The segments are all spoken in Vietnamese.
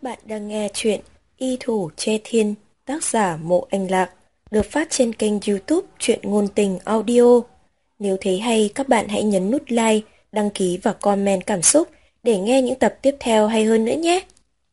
bạn đang nghe chuyện Y Thủ Che Thiên, tác giả Mộ Anh Lạc, được phát trên kênh YouTube Truyện Ngôn Tình Audio. Nếu thấy hay, các bạn hãy nhấn nút like, đăng ký và comment cảm xúc để nghe những tập tiếp theo hay hơn nữa nhé.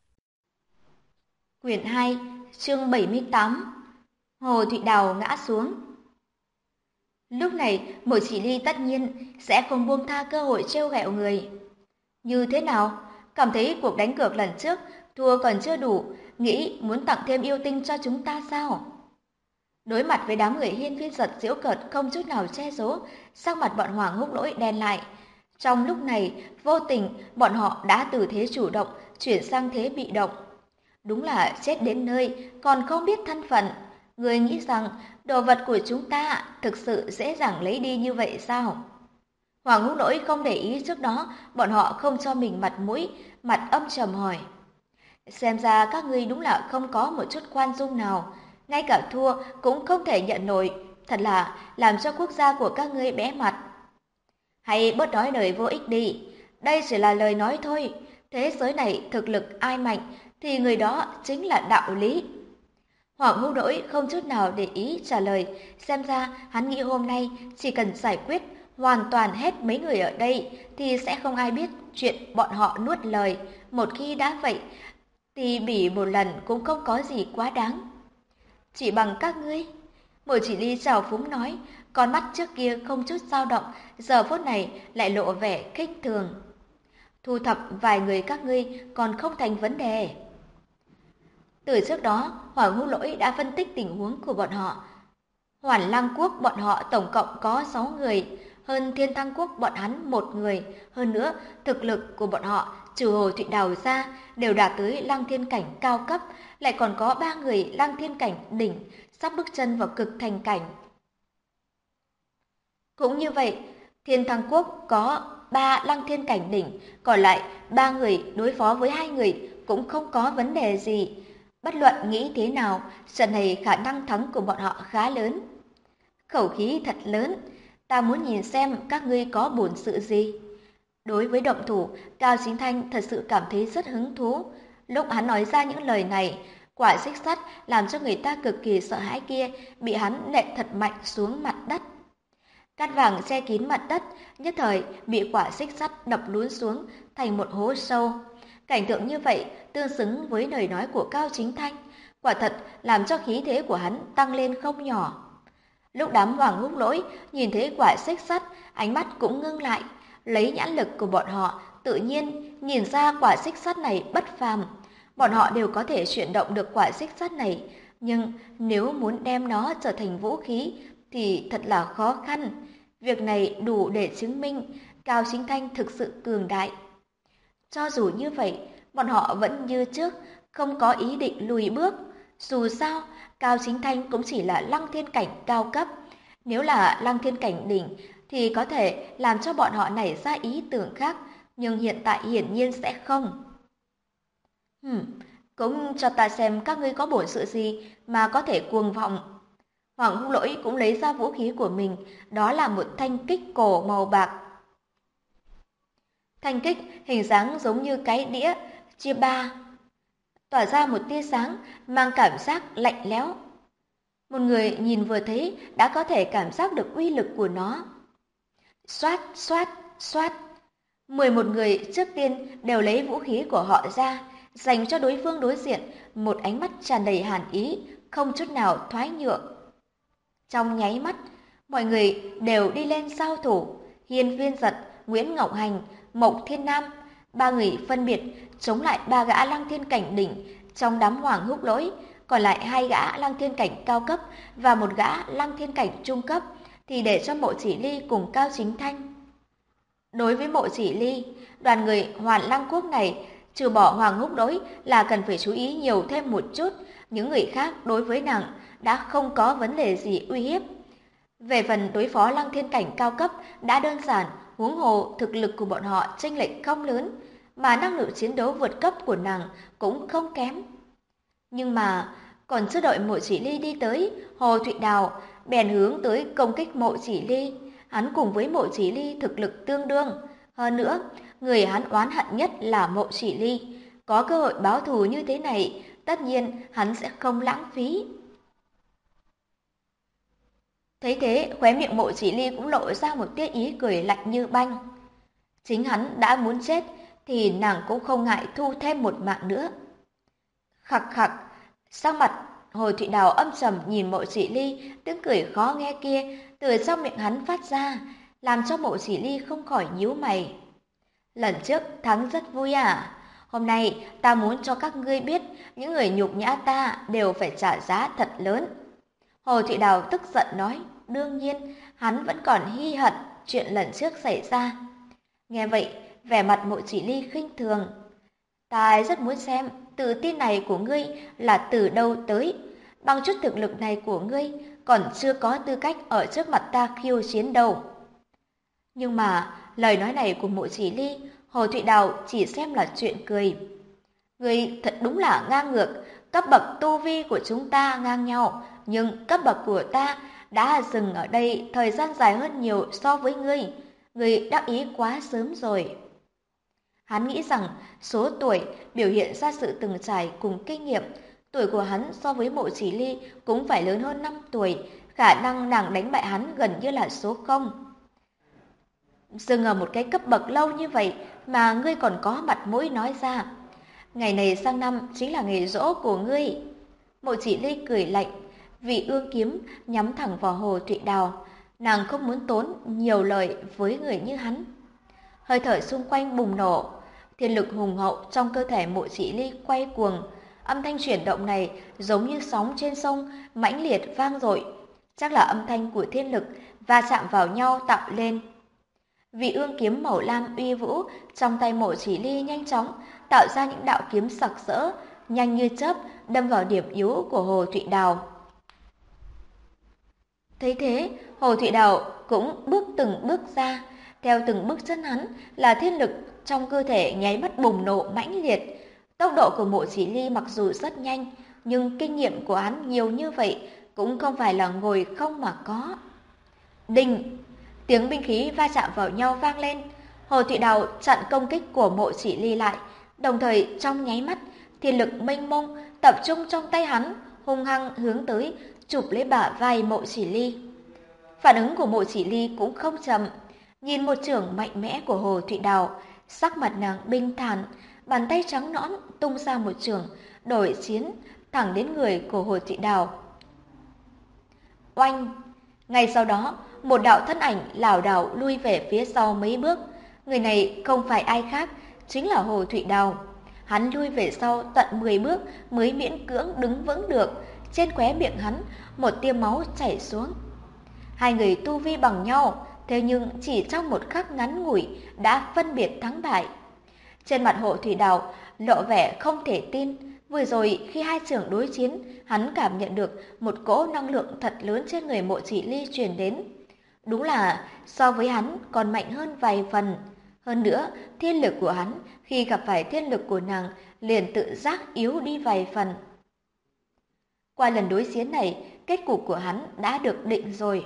Quyển 2, chương 78. Hồ Thụy Đào ngã xuống. Lúc này, Mộ Chỉ Ly tất nhiên sẽ không buông tha cơ hội trêu ghẹo người. Như thế nào? Cảm thấy cuộc đánh cược lần trước thua còn chưa đủ, nghĩ muốn tặng thêm yêu tinh cho chúng ta sao? Đối mặt với đám người Hiên Viên Giật giễu cợt không chút nào che giấu, sắc mặt bọn Hoàng Húc Lỗi đen lại. Trong lúc này, vô tình bọn họ đã từ thế chủ động chuyển sang thế bị động. Đúng là chết đến nơi còn không biết thân phận. Người nghĩ rằng đồ vật của chúng ta thực sự dễ dàng lấy đi như vậy sao? Hoàng Húc Lỗi không để ý trước đó bọn họ không cho mình mặt mũi, mặt âm trầm hỏi. Xem ra các ngươi đúng là không có một chút khoan dung nào, ngay cả thua cũng không thể nhận nổi, thật là làm cho quốc gia của các ngươi bẽ mặt. Hãy bớt nói lời vô ích đi, đây chỉ là lời nói thôi, thế giới này thực lực ai mạnh thì người đó chính là đạo lý. Hoàng Hữu Đỗi không chút nào để ý trả lời, xem ra hắn nghĩ hôm nay chỉ cần giải quyết hoàn toàn hết mấy người ở đây thì sẽ không ai biết chuyện bọn họ nuốt lời, một khi đã vậy thì bỉ một lần cũng không có gì quá đáng. Chỉ bằng các ngươi, Mộ Chỉ Ly trào phúng nói, con mắt trước kia không chút dao động, giờ phút này lại lộ vẻ khinh thường. Thu thập vài người các ngươi còn không thành vấn đề. Từ trước đó, Hoàng Hữu Lỗi đã phân tích tình huống của bọn họ. Hoàn Lăng Quốc bọn họ tổng cộng có 6 người, hơn Thiên Thăng Quốc bọn hắn 1 người, hơn nữa thực lực của bọn họ trừ Hồ Thụy Đào ra đều đạt tới Lăng Thiên cảnh cao cấp, lại còn có 3 người Lăng Thiên cảnh đỉnh sắp bước chân vào cực thành cảnh. Cũng như vậy, Thiên Thăng Quốc có 3 Lăng Thiên cảnh đỉnh, còn lại 3 người đối phó với 2 người cũng không có vấn đề gì. Bất luận nghĩ thế nào, trận này khả năng thắng của bọn họ khá lớn. Khẩu khí thật lớn, ta muốn nhìn xem các ngươi có bổn sự gì. Đối với động thủ, Cao Chính Thanh thật sự cảm thấy rất hứng thú. Lúc hắn nói ra những lời này, quả xích sắt làm cho người ta cực kỳ sợ hãi kia bị hắn nện thật mạnh xuống mặt đất. Cát vàng che kín mặt đất, nhất thời bị quả xích sắt đập lún xuống thành một hố sâu. Cảnh tượng như vậy tương xứng với lời nói của Cao Chính Thanh, quả thật làm cho khí thế của hắn tăng lên không nhỏ. Lúc đám Hoàng Húc Lỗi nhìn thấy quả xích sắt, ánh mắt cũng ngưng lại, lấy nhãn lực của bọn họ tự nhiên nhìn ra quả xích sắt này bất phàm. Bọn họ đều có thể chuyển động được quả xích sắt này, nhưng nếu muốn đem nó trở thành vũ khí thì thật là khó khăn. Việc này đủ để chứng minh Cao Chính Thanh thực sự cường đại. Cho dù như vậy, bọn họ vẫn như trước, không có ý định lùi bước. Dù sao, Cao Chính Thanh cũng chỉ là Lăng Thiên cảnh cao cấp. Nếu là Lăng Thiên cảnh đỉnh thì có thể làm cho bọn họ nảy ra ý tưởng khác, nhưng hiện tại hiển nhiên sẽ không. Cũng cho ta xem các ngươi có bổn sự gì mà có thể cuồng vọng. Hoàng Húc Lỗi cũng lấy ra vũ khí của mình, đó là một thanh kích cổ màu bạc. Thanh kích hình dáng giống như cái đĩa chia ba, tỏa ra một tia sáng mang cảm giác lạnh lẽo. Một người nhìn vừa thấy đã có thể cảm giác được uy lực của nó. Xoát, xoát, xoát. 11 người trước tiên đều lấy vũ khí của họ ra, dành cho đối phương đối diện một ánh mắt tràn đầy hàn ý, không chút nào thoái nhượng. Trong nháy mắt, mọi người đều đi lên giao thủ. Hiên Viên Giật, Nguyễn Ngọc Hành, Mộc Thiên Nam, 3 người phân biệt chống lại 3 gã Lăng Thiên cảnh đỉnh trong đám Hoàng Húc Lỗi, còn lại 2 gã Lăng Thiên cảnh cao cấp và 1 gã Lăng Thiên cảnh trung cấp thì để cho Mộ Chỉ Ly cùng Cao Chính Thanh. Đối với Mộ Chỉ Ly, đoàn người Hoàn Lăng Quốc này trừ bỏ Hoàng Húc Lỗi là cần phải chú ý nhiều thêm một chút, những người khác đối với nàng đã không có vấn đề gì uy hiếp. Về phần đối phó Lăng Thiên cảnh cao cấp đã đơn giản, huống hồ thực lực của bọn họ chênh lệch không lớn, mà năng lực chiến đấu vượt cấp của nàng cũng không kém. Nhưng mà còn chưa đợi Mộ Chỉ Ly đi tới, Hồ Thụy Đào bèn hướng tới công kích Mộ Chỉ Ly. Hắn cùng với Mộ Chỉ Ly thực lực tương đương, hơn nữa người hắn oán hận nhất là Mộ Chỉ Ly, Có cơ hội báo thù như thế này, tất nhiên hắn sẽ không lãng phí. Thấy thế, khóe miệng Mộ Chỉ Ly cũng lộ ra một tia ý cười lạnh như băng. Chính hắn đã muốn chết, thì nàng cũng không ngại thu thêm một mạng nữa. Khặc khặc, sắc mặt Hồ Thụy Đào âm trầm nhìn Mộ Chỉ Ly, tiếng cười khó nghe kia từ trong miệng hắn phát ra, làm cho Mộ Chỉ Ly không khỏi nhíu mày. Lần trước thắng rất vui à? Hôm nay ta muốn cho các ngươi biết, những người nhục nhã ta đều phải trả giá thật lớn. Hồ Thụy Đào tức giận nói, đương nhiên hắn vẫn còn hy hận chuyện lần trước xảy ra. Nghe vậy, vẻ mặt Mộ Chỉ Ly khinh thường. Ta rất muốn xem tự tin này của ngươi là từ đâu tới. Bằng chút thực lực này của ngươi còn chưa có tư cách ở trước mặt ta khiêu chiến đâu. Nhưng mà lời nói này của Mộ Chỉ Ly, Hồ Thụy Đào chỉ xem là chuyện cười. Ngươi thật đúng là ngang ngược, cấp bậc tu vi của chúng ta ngang nhau, nhưng cấp bậc của ta đã dừng ở đây thời gian dài hơn nhiều so với ngươi. Ngươi đắc ý quá sớm rồi. Hắn nghĩ rằng số tuổi biểu hiện ra sự từng trải cùng kinh nghiệm. Tuổi của hắn so với Mộ Chỉ Ly cũng phải lớn hơn 5 tuổi, khả năng nàng đánh bại hắn gần như là số 0. Dừng ở một cái cấp bậc lâu như vậy mà ngươi còn có mặt mũi nói ra. Ngày này sang năm chính là ngày giỗ của ngươi. Mộ Chỉ Ly cười lạnh, vì ương kiếm nhắm thẳng vào Hồ Thụy Đào. Nàng không muốn tốn nhiều lời với người như hắn. Hơi thở xung quanh bùng nổ, thiên lực hùng hậu trong cơ thể Mộ Chỉ Ly quay cuồng. Âm thanh chuyển động này giống như sóng trên sông, mãnh liệt vang dội. Chắc là âm thanh của thiên lực va chạm vào nhau tạo lên. Vị ương kiếm màu lam uy vũ trong tay Mộ Chỉ Ly nhanh chóng tạo ra những đạo kiếm sặc sỡ, nhanh như chớp đâm vào điểm yếu của Hồ Thụy Đào. Thấy thế, Hồ Thụy Đào cũng bước từng bước ra, theo từng bước chân hắn là thiên lực trong cơ thể nháy mắt bùng nổ mãnh liệt. Tốc độ của Mộ Chỉ Ly mặc dù rất nhanh, nhưng kinh nghiệm của hắn nhiều như vậy cũng không phải là ngồi không mà có. Đinh! Tiếng binh khí va chạm vào nhau vang lên. Hồ Thụy Đào chặn công kích của Mộ Chỉ Ly lại, đồng thời trong nháy mắt, thiên lực mênh mông tập trung trong tay hắn, hung hăng hướng tới, chụp lấy bả vai Mộ Chỉ Ly. Phản ứng của Mộ Chỉ Ly cũng không chậm, nhìn một chưởng mạnh mẽ của Hồ Thụy Đào, sắc mặt nàng bình thản, bàn tay trắng nõn tung ra một chưởng, đổi chiến thẳng đến người của Hồ Thụy Đào. Oanh! Ngay sau đó, một đạo thân ảnh lảo đảo lui về phía sau mấy bước. Người này không phải ai khác, chính là Hồ Thụy Đào. Hắn lui về sau tận 10 bước mới miễn cưỡng đứng vững được. Trên khóe miệng hắn, một tia máu chảy xuống. Hai người tu vi bằng nhau, thế nhưng chỉ trong một khắc ngắn ngủi đã phân biệt thắng bại. Trên mặt Hồ Thụy Đào lộ vẻ không thể tin. Vừa rồi khi hai trưởng đối chiến, hắn cảm nhận được một cỗ năng lượng thật lớn trên người Mộ Chỉ Ly truyền đến. Đúng là so với hắn còn mạnh hơn vài phần. Hơn nữa, thiên lực của hắn khi gặp phải thiên lực của nàng liền tự giác yếu đi vài phần. Qua lần đối chiến này, kết cục của hắn đã được định rồi.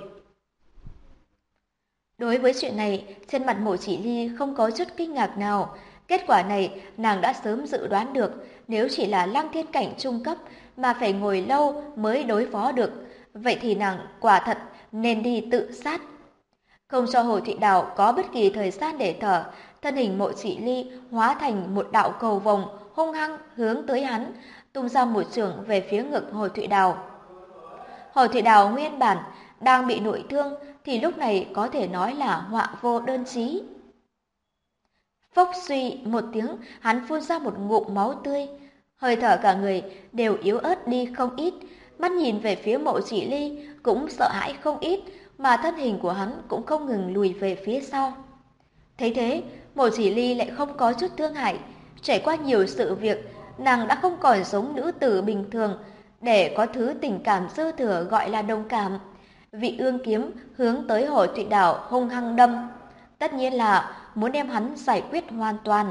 Đối với chuyện này, trên mặt Mộ Chỉ Ly không có chút kinh ngạc nào. Kết quả này nàng đã sớm dự đoán được, nếu chỉ là lăng thiên cảnh trung cấp mà phải ngồi lâu mới đối phó được, vậy thì nàng quả thật nên đi tự sát. Không cho Hồ Thụy Đào có bất kỳ thời gian để thở, thân hình Mộ Chỉ Ly hóa thành một đạo cầu vồng hung hăng hướng tới hắn, tung ra một chưởng về phía ngực Hồ Thụy Đào. Hồ Thụy Đào nguyên bản đang bị nội thương thì lúc này có thể nói là họa vô đơn chí. Phốc suy một tiếng, hắn phun ra một ngụm máu tươi, hơi thở cả người đều yếu ớt đi không ít, mắt nhìn về phía Mộ Chỉ Ly cũng sợ hãi không ít, mà thân hình của hắn cũng không ngừng lùi về phía sau. Thấy thế, Mộ Chỉ Ly lại không có chút thương hại, trải qua nhiều sự việc, nàng đã không còn giống nữ tử bình thường, để có thứ tình cảm dư thừa gọi là đồng cảm. Vị ương kiếm hướng tới Hồ Thụy Đào hung hăng đâm, tất nhiên là muốn đem hắn giải quyết hoàn toàn.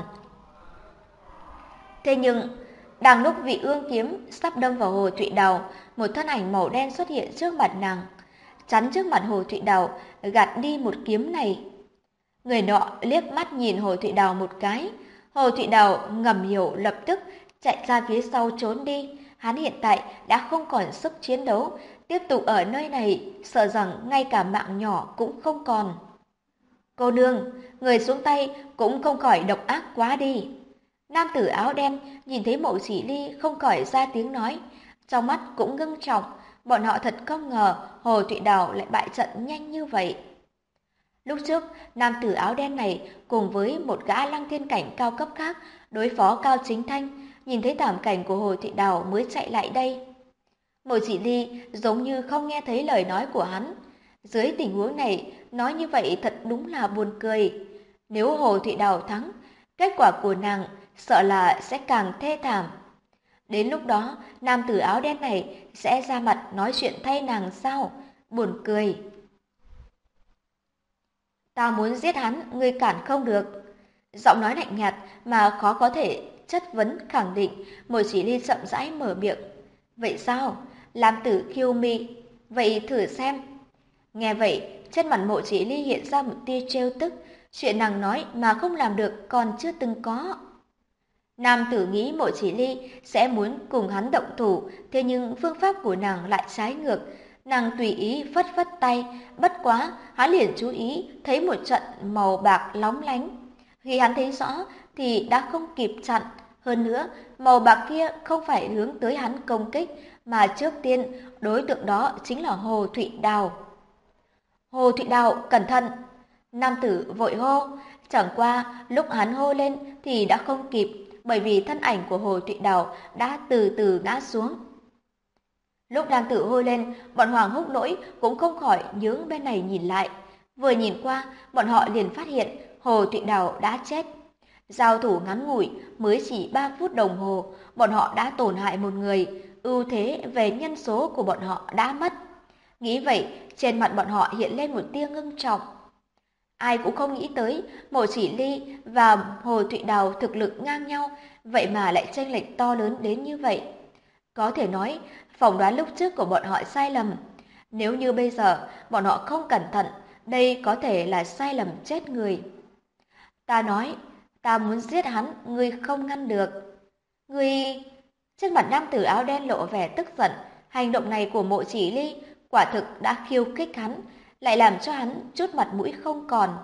Thế nhưng, đang lúc vị ương kiếm sắp đâm vào Hồ Thụy Đào, một thân ảnh màu đen xuất hiện trước mặt nàng, chắn trước mặt Hồ Thụy Đào, gạt đi một kiếm này. Người nọ liếc mắt nhìn Hồ Thụy Đào một cái, Hồ Thụy Đào ngầm hiểu lập tức chạy ra phía sau trốn đi. Hắn hiện tại đã không còn sức chiến đấu, tiếp tục ở nơi này sợ rằng ngay cả mạng nhỏ cũng không còn. Cô nương, người xuống tay cũng không khỏi độc ác quá đi. Nam tử áo đen nhìn thấy Mộ Chỉ Ly không khỏi ra tiếng nói, trong mắt cũng ngưng trọng, bọn họ thật không ngờ Hồ Thụy Đào lại bại trận nhanh như vậy. Lúc trước, nam tử áo đen này cùng với một gã lăng thiên cảnh cao cấp khác đối phó Cao Chính Thanh, nhìn thấy thảm cảnh của Hồ Thụy Đào mới chạy lại đây. Mộ Chỉ Ly giống như không nghe thấy lời nói của hắn. Dưới tình huống này, nói như vậy thật đúng là buồn cười. Nếu Hồ Thụy Đào thắng, kết quả của nàng sợ là sẽ càng thê thảm. Đến lúc đó, nam tử áo đen này sẽ ra mặt nói chuyện thay nàng sao? Buồn cười. Ta muốn giết hắn, ngươi cản không được. Giọng nói lạnh nhạt mà khó có thể chất vấn khẳng định, Mộ Chỉ Ly chậm rãi mở miệng. Vậy sao? Lam tử khiêu mi. Vậy thử xem. Nghe vậy, trên mặt Mộ Chỉ Ly hiện ra một tia trêu tức. Chuyện nàng nói mà không làm được còn chưa từng có. Nam tử nghĩ Mộ Chỉ Ly sẽ muốn cùng hắn động thủ, thế nhưng phương pháp của nàng lại trái ngược. Nàng tùy ý phất phất tay, bất quá hắn liền chú ý thấy một trận màu bạc lóng lánh. Khi hắn thấy rõ thì đã không kịp chặn. Hơn nữa, màu bạc kia không phải hướng tới hắn công kích, mà trước tiên đối tượng đó chính là Hồ Thụy Đào. Hồ Thụy Đào, cẩn thận! Nam tử vội hô, chẳng qua lúc hắn hô lên thì đã không kịp, bởi vì thân ảnh của Hồ Thụy Đào đã từ từ ngã xuống. Lúc đang tự hô lên, bọn Hoàng Húc Lỗi cũng không khỏi nhướng bên này nhìn lại. Vừa nhìn qua, bọn họ liền phát hiện Hồ Thụy Đào đã chết. Giao thủ ngắn ngủi, mới chỉ 3 phút đồng hồ, bọn họ đã tổn hại một người, ưu thế về nhân số của bọn họ đã mất. Nghĩ vậy, trên mặt bọn họ hiện lên một tia ngưng trọng. Ai cũng không nghĩ tới, Mộ Chỉ Ly và Hồ Thụy Đào thực lực ngang nhau, vậy mà lại chênh lệch to lớn đến như vậy. Có thể nói, phỏng đoán lúc trước của bọn họ sai lầm. Nếu như bây giờ bọn họ không cẩn thận, đây có thể là sai lầm chết người. Ta nói, ta muốn giết hắn, ngươi không ngăn được. Ngươi... Trên mặt nam tử áo đen lộ vẻ tức giận, hành động này của Mộ Chỉ Ly quả thực đã khiêu khích hắn, lại làm cho hắn chút mặt mũi không còn.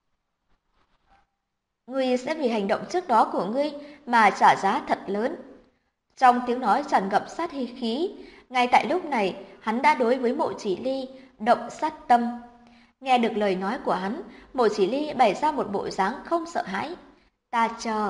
Ngươi sẽ vì hành động trước đó của ngươi mà trả giá thật lớn. Trong tiếng nói tràn ngập sát khí, ngay tại lúc này hắn đã đối với Mộ Chỉ Ly động sát tâm. Nghe được lời nói của hắn, Mộ Chỉ Ly bày ra một bộ dáng không sợ hãi. Ta chờ.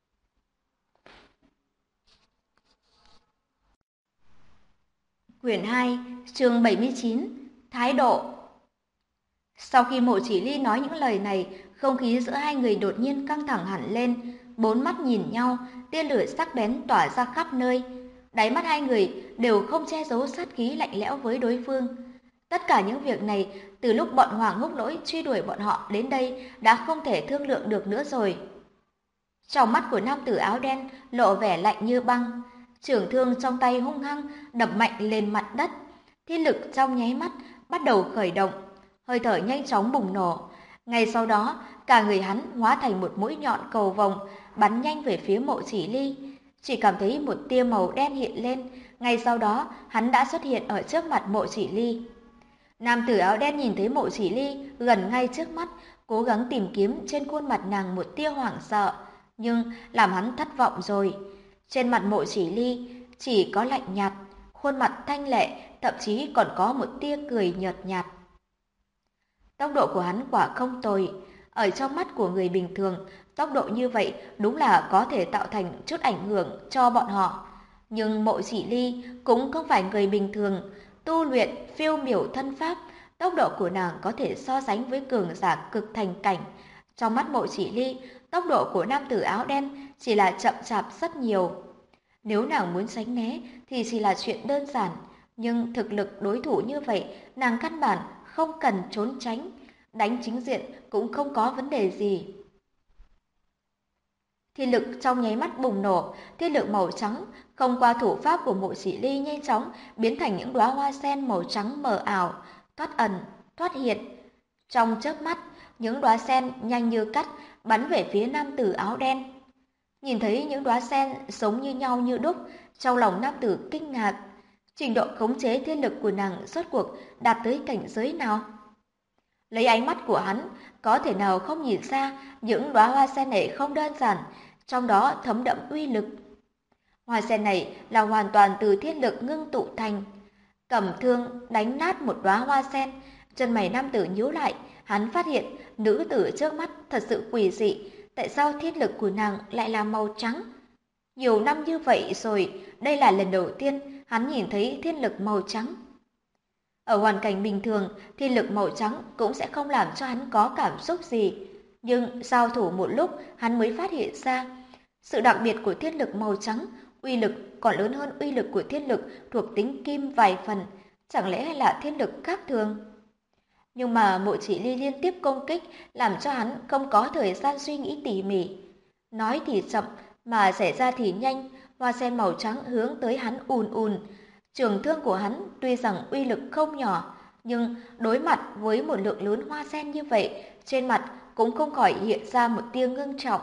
Quyển 2, chương 79, Thái độ. Sau khi Mộ Chỉ Ly nói những lời này, không khí giữa hai người đột nhiên căng thẳng hẳn lên, bốn mắt nhìn nhau, tia lửa sắc bén tỏa ra khắp nơi. Đáy mắt hai người đều không che giấu sát khí lạnh lẽo với đối phương. Tất cả những việc này, từ lúc bọn Hoàng Húc Lỗi truy đuổi bọn họ đến đây đã không thể thương lượng được nữa rồi. Trong mắt của nam tử áo đen lộ vẻ lạnh như băng, chưởng thương trong tay hung hăng đập mạnh lên mặt đất. Thiên lực trong nháy mắt bắt đầu khởi động, hơi thở nhanh chóng bùng nổ. Ngay sau đó, cả người hắn hóa thành một mũi nhọn cầu vồng, bắn nhanh về phía Mộ Chỉ Ly. Chỉ cảm thấy một tia màu đen hiện lên, ngay sau đó hắn đã xuất hiện ở trước mặt Mộ Chỉ Ly. Nam tử áo đen nhìn thấy Mộ Chỉ Ly gần ngay trước mắt, cố gắng tìm kiếm trên khuôn mặt nàng một tia hoảng sợ, nhưng làm hắn thất vọng rồi. Trên mặt Mộ Chỉ Ly chỉ có lạnh nhạt, khuôn mặt thanh lệ, thậm chí còn có một tia cười nhợt nhạt. Tốc độ của hắn quả không tồi, ở trong mắt của người bình thường, tốc độ như vậy đúng là có thể tạo thành chút ảnh hưởng cho bọn họ. Nhưng Mộ Chỉ Ly cũng không phải người bình thường, tu luyện phiêu miểu thân pháp, tốc độ của nàng có thể so sánh với cường giả cực thành cảnh. Trong mắt Mộ Chỉ Ly, tốc độ của nam tử áo đen chỉ là chậm chạp rất nhiều. Nếu nàng muốn tránh né thì chỉ là chuyện đơn giản, nhưng thực lực đối thủ như vậy, nàng căn bản không cần trốn tránh, đánh chính diện cũng không có vấn đề gì. Thiên lực trong nháy mắt bùng nổ, thiên lực màu trắng không qua thủ pháp của Mộ Chỉ Ly nhanh chóng biến thành những đóa hoa sen màu trắng mờ ảo, thoát ẩn, thoát hiện. Trong chớp mắt, những đóa sen nhanh như cắt bắn về phía nam tử áo đen. Nhìn thấy những đóa sen giống như nhau như đúc, trong lòng nam tử kinh ngạc. Trình độ khống chế thiên lực của nàng rốt cuộc đạt tới cảnh giới nào? Lấy ánh mắt của hắn, có thể nào không nhìn ra những đóa hoa sen này không đơn giản, trong đó thấm đẫm uy lực. Hoa sen này là hoàn toàn từ thiên lực ngưng tụ thành. Cầm thương đánh nát một đóa hoa sen, chân mày nam tử nhíu lại, hắn phát hiện nữ tử trước mắt thật sự quỷ dị, tại sao thiên lực của nàng lại là màu trắng? Nhiều năm như vậy rồi, đây là lần đầu tiên hắn nhìn thấy thiên lực màu trắng. Ở hoàn cảnh bình thường, thiên lực màu trắng cũng sẽ không làm cho hắn có cảm xúc gì. Nhưng giao thủ một lúc, hắn mới phát hiện ra sự đặc biệt của thiên lực màu trắng, uy lực còn lớn hơn uy lực của thiên lực thuộc tính kim vài phần, chẳng lẽ là thiên lực khác thường? Nhưng mà Mộ Chỉ Ly liên tiếp công kích làm cho hắn không có thời gian suy nghĩ tỉ mỉ. Nói thì chậm mà xảy ra thì nhanh, hoa sen màu trắng hướng tới hắn ùn ùn. Trường thương của hắn tuy rằng uy lực không nhỏ, nhưng đối mặt với một lượng lớn hoa sen như vậy, trên mặt cũng không khỏi hiện ra một tia ngưng trọng.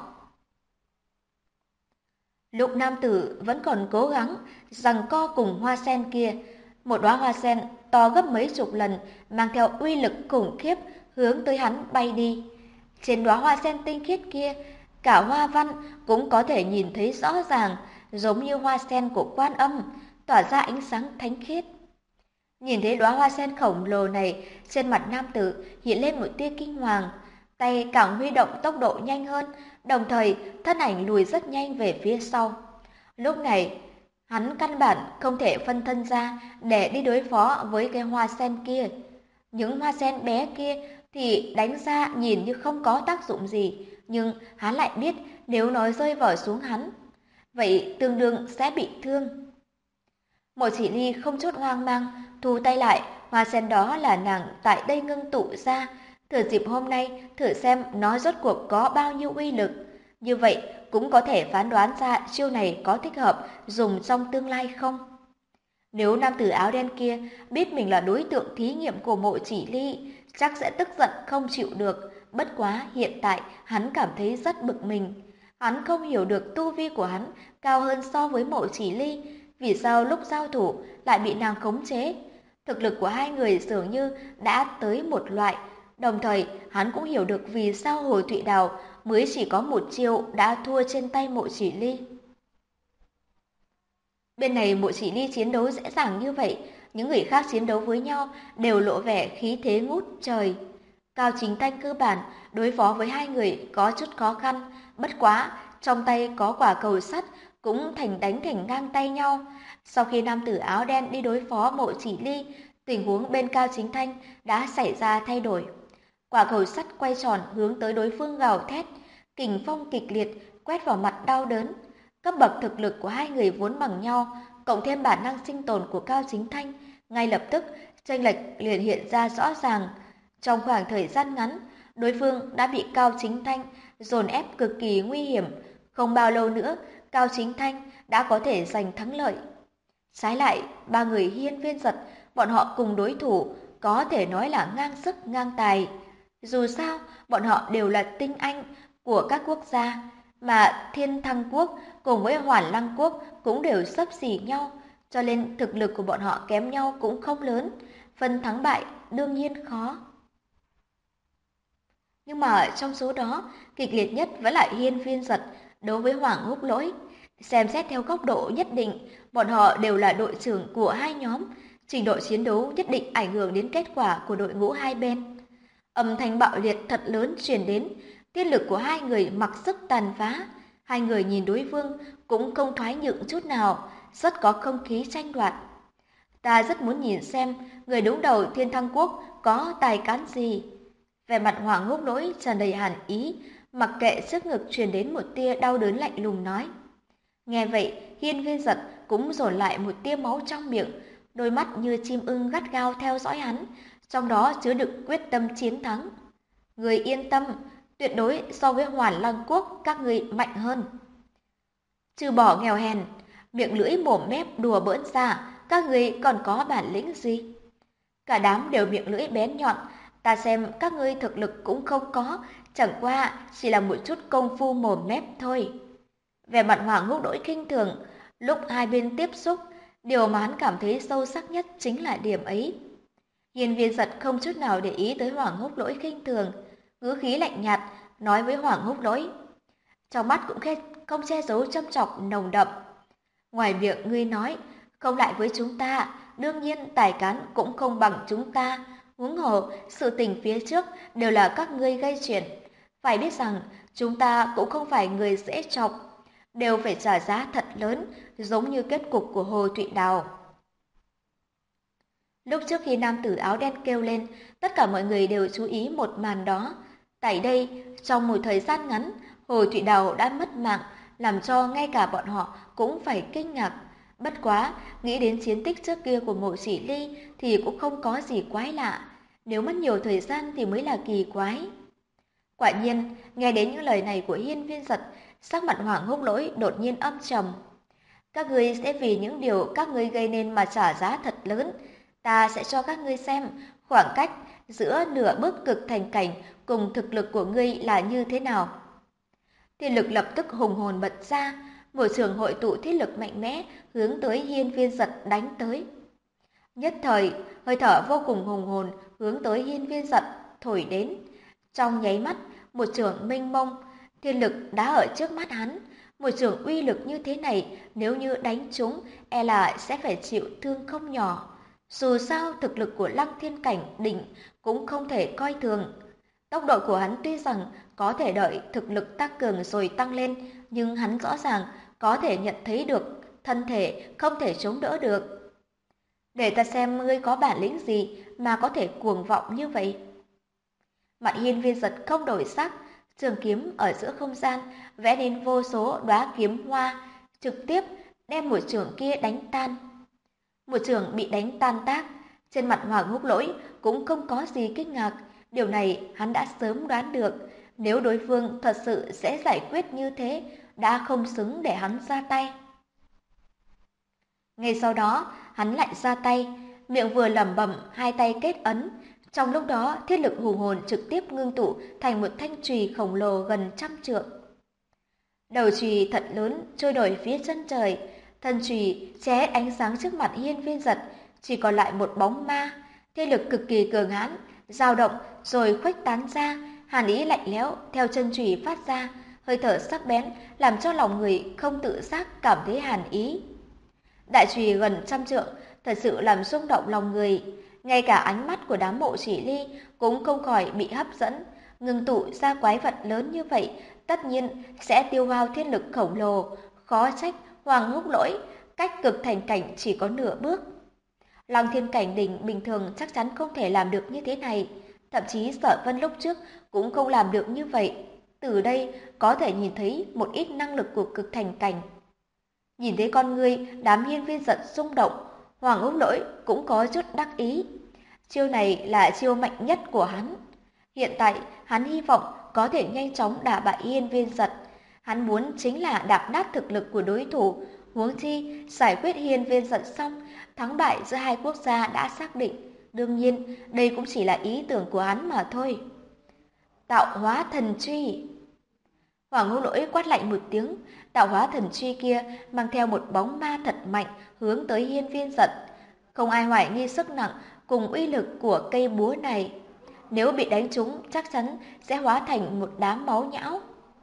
Lúc nam tử vẫn còn cố gắng giằng co cùng hoa sen kia, một đóa hoa sen to gấp mấy chục lần mang theo uy lực khủng khiếp hướng tới hắn bay đi. Trên đóa hoa sen tinh khiết kia, cả hoa văn cũng có thể nhìn thấy rõ ràng, giống như hoa sen của Quan Âm, tỏa ra ánh sáng thánh khiết. Nhìn thấy đóa hoa sen khổng lồ này, trên mặt nam tử hiện lên một tia kinh hoàng, tay càng huy động tốc độ nhanh hơn, đồng thời thân ảnh lùi rất nhanh về phía sau. Lúc này, hắn căn bản không thể phân thân ra để đi đối phó với cái hoa sen kia. Những hoa sen bé kia thì đánh ra nhìn như không có tác dụng gì, nhưng hắn lại biết nếu nó rơi vào xuống hắn, vậy tương đương sẽ bị thương. Mộ Chỉ Ly không chút hoang mang, thu tay lại, hoa sen đó là nàng tại đây ngưng tụ ra, thừa dịp hôm nay thử xem nó rốt cuộc có bao nhiêu uy lực. Như vậy cũng có thể phán đoán ra chiêu này có thích hợp dùng trong tương lai không. Nếu nam tử áo đen kia biết mình là đối tượng thí nghiệm của Mộ Chỉ Ly, chắc sẽ tức giận không chịu được. Bất quá hiện tại hắn cảm thấy rất bực mình. Hắn không hiểu được tu vi của hắn cao hơn so với Mộ Chỉ Ly, vì sao lúc giao thủ lại bị nàng khống chế. Thực lực của hai người dường như đã tới một loại. Đồng thời hắn cũng hiểu được vì sao Hồ Thụy Đào mới chỉ có một chiêu đã thua trên tay Mộ Chỉ Ly. Bên này Mộ Chỉ Ly chiến đấu dễ dàng như vậy, những người khác chiến đấu với nhau đều lộ vẻ khí thế ngút trời. Cao Chính Thanh cơ bản đối phó với hai người có chút khó khăn, bất quá trong tay có quả cầu sắt cũng đánh thành ngang tay nhau. Sau khi nam tử áo đen đi đối phó Mộ Chỉ Ly, tình huống bên Cao Chính Thanh đã xảy ra thay đổi. Quả cầu sắt quay tròn hướng tới đối phương gào thét, kình phong kịch liệt quét vào mặt đau đớn. Cấp bậc thực lực của hai người vốn bằng nhau, cộng thêm bản năng sinh tồn của Cao Chính Thanh, ngay lập tức chênh lệch liền hiện ra rõ ràng. Trong khoảng thời gian ngắn, đối phương đã bị Cao Chính Thanh dồn ép cực kỳ nguy hiểm. Không bao lâu nữa, Cao Chính Thanh đã có thể giành thắng lợi. Trái lại, ba người Hiên Viên Giật, bọn họ cùng đối thủ, có thể nói là ngang sức ngang tài. Dù sao, bọn họ đều là tinh anh của các quốc gia, mà Thiên Thăng Quốc cùng với Hoàn Lăng Quốc cũng đều xấp xỉ nhau, cho nên thực lực của bọn họ kém nhau cũng không lớn, phân thắng bại đương nhiên khó. Nhưng mà trong số đó, kịch liệt nhất vẫn là Hiên Viên Giật đối với Hoàng Húc Lỗi. Xem xét theo góc độ nhất định, bọn họ đều là đội trưởng của hai nhóm, trình độ chiến đấu nhất định ảnh hưởng đến kết quả của đội ngũ hai bên. Âm thanh bạo liệt thật lớn truyền đến, tiết lực của hai người mặc sức tàn phá. Hai người nhìn đối phương cũng không thoái nhượng chút nào, rất có không khí tranh đoạt. Ta rất muốn nhìn xem người đứng đầu Thiên Thăng Quốc có tài cán gì. Vẻ mặt Hoàng Húc Lỗi tràn đầy hàn ý, mặc kệ trước ngực truyền đến một tia đau đớn lạnh lùng nói. Nghe vậy, Hiên Viên Giật cũng dồn lại một tia máu trong miệng, đôi mắt như chim ưng gắt gao theo dõi hắn, trong đó chứa đựng quyết tâm chiến thắng. Người yên tâm, tuyệt đối so với Hoàn Lăng Quốc các người mạnh hơn. Trừ bỏ nghèo hèn, miệng lưỡi mồm mép đùa bỡn ra, các người còn có bản lĩnh gì? Cả đám đều miệng lưỡi bén nhọn, ta xem các ngươi thực lực cũng không có, chẳng qua chỉ là một chút công phu mồm mép thôi. Vẻ mặt Hoàng Húc Lỗi khinh thường, lúc hai bên tiếp xúc, điều mà hắn cảm thấy sâu sắc nhất chính là điểm ấy. Hiên Viên Giật không chút nào để ý tới Hoàng Húc Lỗi khinh thường, ngữ khí lạnh nhạt nói với Hoàng Húc Lỗi, trong mắt cũng không che giấu châm chọc nồng đậm. Ngoài miệng ngươi nói, không lại với chúng ta, đương nhiên tài cán cũng không bằng chúng ta. Huống hồ, sự tình phía trước đều là các ngươi gây chuyện. Phải biết rằng, chúng ta cũng không phải người dễ chọc, đều phải trả giá thật lớn, giống như kết cục của Hồ Thụy Đào. Lúc trước khi nam tử áo đen kêu lên, tất cả mọi người đều chú ý một màn đó. Tại đây, trong một thời gian ngắn, Hồ Thụy Đào đã mất mạng, làm cho ngay cả bọn họ cũng phải kinh ngạc. Bất quá, nghĩ đến chiến tích trước kia của Mộ Chỉ Ly thì cũng không có gì quái lạ. Nếu mất nhiều thời gian thì mới là kỳ quái. Quả nhiên, nghe đến những lời này của Hiên Viên Giật, sắc mặt Hoàng Húc Lỗi đột nhiên âm trầm. Các ngươi sẽ vì những điều các ngươi gây nên mà trả giá thật lớn. Ta sẽ cho các ngươi xem khoảng cách giữa nửa bước cực thành cảnh cùng thực lực của ngươi là như thế nào. Thiên lực lập tức hùng hồn bật ra, một trường hội tụ thiết lực mạnh mẽ hướng tới Hiên Viên Giật đánh tới. Nhất thời, hơi thở vô cùng hùng hồn hướng tới Hiên Viên Giật thổi đến. Trong nháy mắt, một trường mênh mông, thiên lực đã ở trước mắt hắn. Một trường uy lực như thế này, nếu như đánh trúng, e là sẽ phải chịu thương không nhỏ. Dù sao, thực lực của Lăng Thiên Cảnh đỉnh cũng không thể coi thường. Tốc độ của hắn tuy rằng có thể đợi thực lực tăng cường rồi tăng lên, nhưng hắn rõ ràng có thể nhận thấy được thân thể không thể chống đỡ được. Để ta xem ngươi có bản lĩnh gì mà có thể cuồng vọng như vậy. Mặt Hiên Viên Giật không đổi sắc, trường kiếm ở giữa không gian vẽ nên vô số đóa kiếm hoa, trực tiếp đem một trường kia đánh tan. Một trường bị đánh tan tác, trên mặt Hoàng Húc Lỗi cũng không có gì kinh ngạc, điều này hắn đã sớm đoán được, nếu đối phương thật sự sẽ giải quyết như thế, đã không xứng để hắn ra tay. Ngay sau đó, hắn lại ra tay, miệng vừa lẩm bẩm, hai tay kết ấn. Trong lúc đó, thiết lực hùng hồn trực tiếp ngưng tụ thành một thanh chùy khổng lồ gần 100 trượng. Đầu chùy thật lớn trôi nổi phía chân trời, thân chùy che hết ánh sáng trước mặt Hiên Viên Giật, chỉ còn lại một bóng ma, thiết lực cực kỳ cường hãn, dao động rồi khuếch tán ra, hàn ý lạnh lẽo theo chân chùy phát ra, hơi thở sắc bén làm cho lòng người không tự giác cảm thấy hàn ý. Đại chùy gần 100 trượng thật sự làm rung động lòng người, ngay cả ánh mắt của đám Mộ Chỉ Ly cũng không khỏi bị hấp dẫn, ngưng tụ ra quái vật lớn như vậy, tất nhiên sẽ tiêu hao thiên lực khổng lồ, khó trách Hoàng Húc Lỗi cách cực thành cảnh chỉ có nửa bước. Lăng Thiên Cảnh đỉnh bình thường chắc chắn không thể làm được như thế này, thậm chí Sở Vân lúc trước cũng không làm được như vậy. Từ đây có thể nhìn thấy một ít năng lực của cực thành cảnh. Nhìn thấy con ngươi đám Hiên Viên Giật rung động, Hoàng Húc Lỗi cũng có chút đắc ý. Chiêu này là chiêu mạnh nhất của hắn. Hiện tại, hắn hy vọng có thể nhanh chóng đả bại Hiên Viên Giật. Hắn muốn chính là đạp nát thực lực của đối thủ, huống chi giải quyết Hiên Viên Giật xong, thắng bại giữa hai quốc gia đã xác định. Đương nhiên, đây cũng chỉ là ý tưởng của hắn mà thôi. Tạo hóa thần truy. Hoàng Húc Lỗi quát lạnh một tiếng, tạo hóa thần truy kia mang theo một bóng ma thật mạnh hướng tới Hiên Viên Giật. Không ai hoài nghi sức nặng cùng uy lực của cây búa này. Nếu bị đánh trúng chắc chắn sẽ hóa thành một đám máu nhão.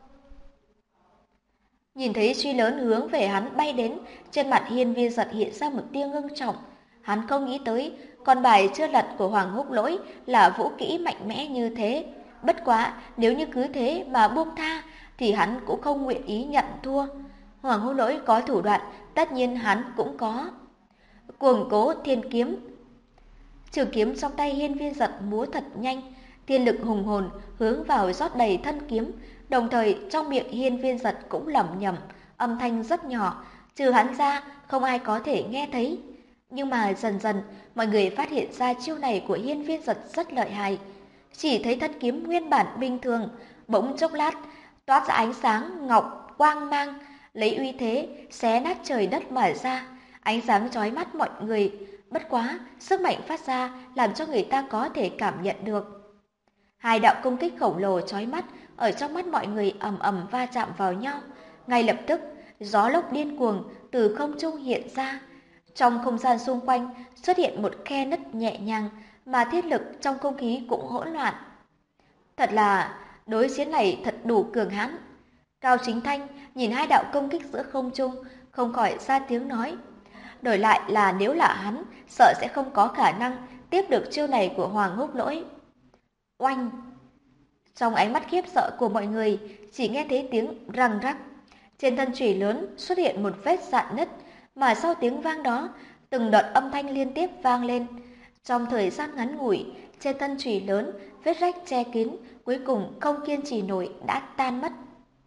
Nhìn thấy truy lớn hướng về hắn bay đến, trên mặt Hiên Viên Giật hiện ra một tia ngưng trọng. Hắn không nghĩ tới con bài chưa lật của Hoàng Húc Lỗi là vũ kỹ mạnh mẽ như thế. Bất quá, nếu như cứ thế mà buông tha thì hắn cũng không nguyện ý nhận thua. Hoàng Húc Lỗi có thủ đoạn, tất nhiên hắn cũng có. Cuồng Cố Thiên Kiếm. Trường kiếm trong tay Hiên Viên Giật múa thật nhanh, thiên lực hùng hồn hướng vào rót đầy thân kiếm, đồng thời trong miệng Hiên Viên Giật cũng lẩm nhẩm, âm thanh rất nhỏ, trừ hắn ra không ai có thể nghe thấy. Nhưng mà dần dần, mọi người phát hiện ra chiêu này của Hiên Viên Giật rất lợi hại. Chỉ thấy thân kiếm nguyên bản bình thường, bỗng chốc lát toát ra ánh sáng ngọc quang mang, lấy uy thế xé nát trời đất mà ra, ánh sáng chói mắt mọi người. Bất quá, sức mạnh phát ra làm cho người ta có thể cảm nhận được. Hai đạo công kích khổng lồ chói mắt ở trong mắt mọi người ầm ầm va chạm vào nhau, Ngay lập tức, gió lốc điên cuồng từ không trung hiện ra. Trong không gian xung quanh xuất hiện một khe nứt nhẹ nhàng mà thiết lực trong không khí cũng hỗn loạn. Thật là đối chiến này thật đủ cường hãn. Cao Chính Thanh nhìn hai đạo công kích giữa không trung, không khỏi ra tiếng nói. Đổi lại là nếu là hắn, sợ sẽ không có khả năng tiếp được chiêu này của Hoàng Húc Lỗi. Oanh! Trong ánh mắt khiếp sợ của mọi người, chỉ nghe thấy tiếng răng rắc. Trên thân chùy lớn xuất hiện một vết rạn nứt, mà sau tiếng vang đó, từng đợt âm thanh liên tiếp vang lên. Trong thời gian ngắn ngủi, trên thân chùy lớn, vết rách che kín, cuối cùng không kiên trì nổi đã tan mất.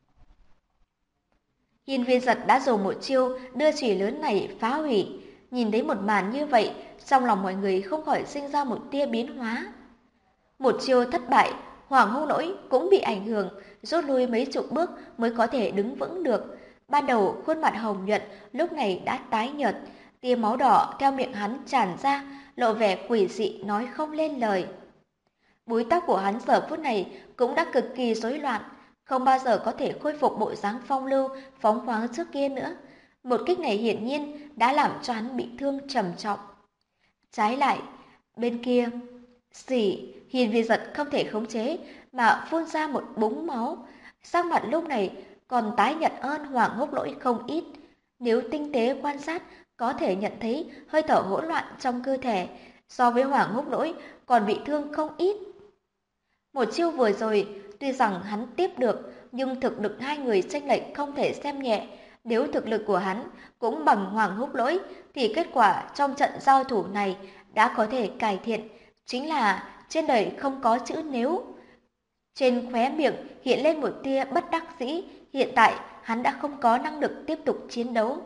Hiên Viên Giật đã dùng một chiêu đưa chùy lớn này phá hủy. Nhìn thấy một màn như vậy, trong lòng mọi người không khỏi sinh ra một tia biến hóa. Một chiêu thất bại, Hoàng Húc Lỗi cũng bị ảnh hưởng, rút lui mấy chục bước mới có thể đứng vững được. Ban đầu khuôn mặt hồng nhuận lúc này đã tái nhợt, tia máu đỏ theo miệng hắn tràn ra, lộ vẻ quỷ dị nói không lên lời. Búi tóc của hắn giờ phút này cũng đã cực kỳ rối loạn, không bao giờ có thể khôi phục bộ dáng phong lưu, phóng khoáng trước kia nữa. Một kích này hiển nhiên đã làm cho hắn bị thương trầm trọng. Trái lại, bên kia, Hiên Viên Giật không thể khống chế mà phun ra một búng máu. Sắc mặt lúc này còn tái nhợt hơn Hoàng Húc Lỗi không ít. Nếu tinh tế quan sát, có thể nhận thấy hơi thở hỗn loạn trong cơ thể, so với Hoàng Húc Lỗi còn bị thương không ít. Một chiêu vừa rồi, tuy rằng hắn tiếp được, nhưng thực lực hai người chênh lệch không thể xem nhẹ. Nếu thực lực của hắn cũng bằng Hoàng Húc Lỗi, thì kết quả trong trận giao thủ này đã có thể cải thiện. Chính là trên đời không có chữ nếu. Trên khóe miệng hiện lên một tia bất đắc dĩ, hiện tại hắn đã không có năng lực tiếp tục chiến đấu.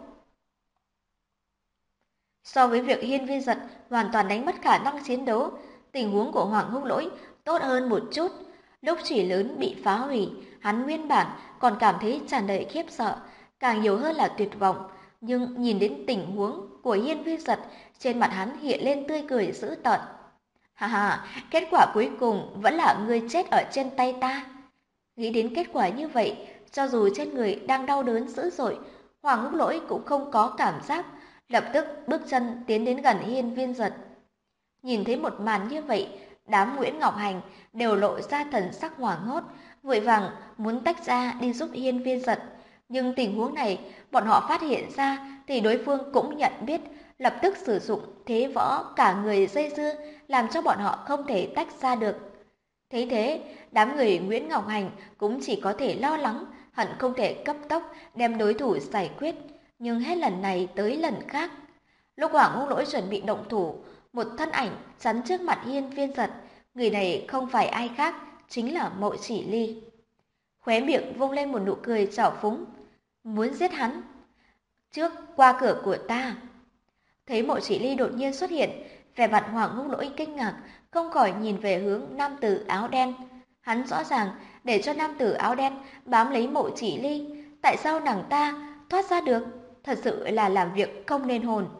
So với việc Hiên Viên Giật hoàn toàn đánh mất khả năng chiến đấu, tình huống của Hoàng Húc Lỗi tốt hơn một chút. Lúc chùy lớn bị phá hủy, hắn nguyên bản còn cảm thấy tràn đầy khiếp sợ, càng nhiều hơn là tuyệt vọng. Nhưng nhìn đến tình huống của Hiên Viên Giật, trên mặt hắn hiện lên tươi cười dữ tợn. Ha, kết quả cuối cùng vẫn là ngươi chết ở trên tay ta. Nghĩ đến kết quả như vậy, cho dù trên người đang đau đớn dữ dội, Hoàng Húc Lỗi cũng không có cảm giác, lập tức bước chân tiến đến gần Hiên Viên Giật. Nhìn thấy một màn như vậy, đám Nguyễn Ngọc Hành đều lộ ra thần sắc hoảng hốt, vội vàng muốn tách ra đi giúp Hiên Viên Giật. Nhưng tình huống này, bọn họ phát hiện ra thì đối phương cũng nhận biết, lập tức sử dụng thế võ cả người dây dưa, làm cho bọn họ không thể tách ra được. Thế thế, đám người Nguyễn Ngọc Hành cũng chỉ có thể lo lắng, hận không thể cấp tốc đem đối thủ giải quyết. Nhưng hết lần này tới lần khác. Lúc Hoàng Húc Lỗi chuẩn bị động thủ, một thân ảnh chắn trước mặt Hiên Viên Giật. Người này không phải ai khác, chính là Mộ Chỉ Ly. Khóe miệng vung lên một nụ cười trào phúng. Muốn giết hắn trước qua cửa của ta. Thấy Mộ Chỉ Ly đột nhiên xuất hiện, vẻ mặt Hoàng Húc Lỗi kinh ngạc, không khỏi nhìn về hướng nam tử áo đen. Hắn rõ ràng để cho nam tử áo đen bám lấy Mộ Chỉ Ly, tại sao nàng ta thoát ra được? Thật sự là làm việc không nên hồn.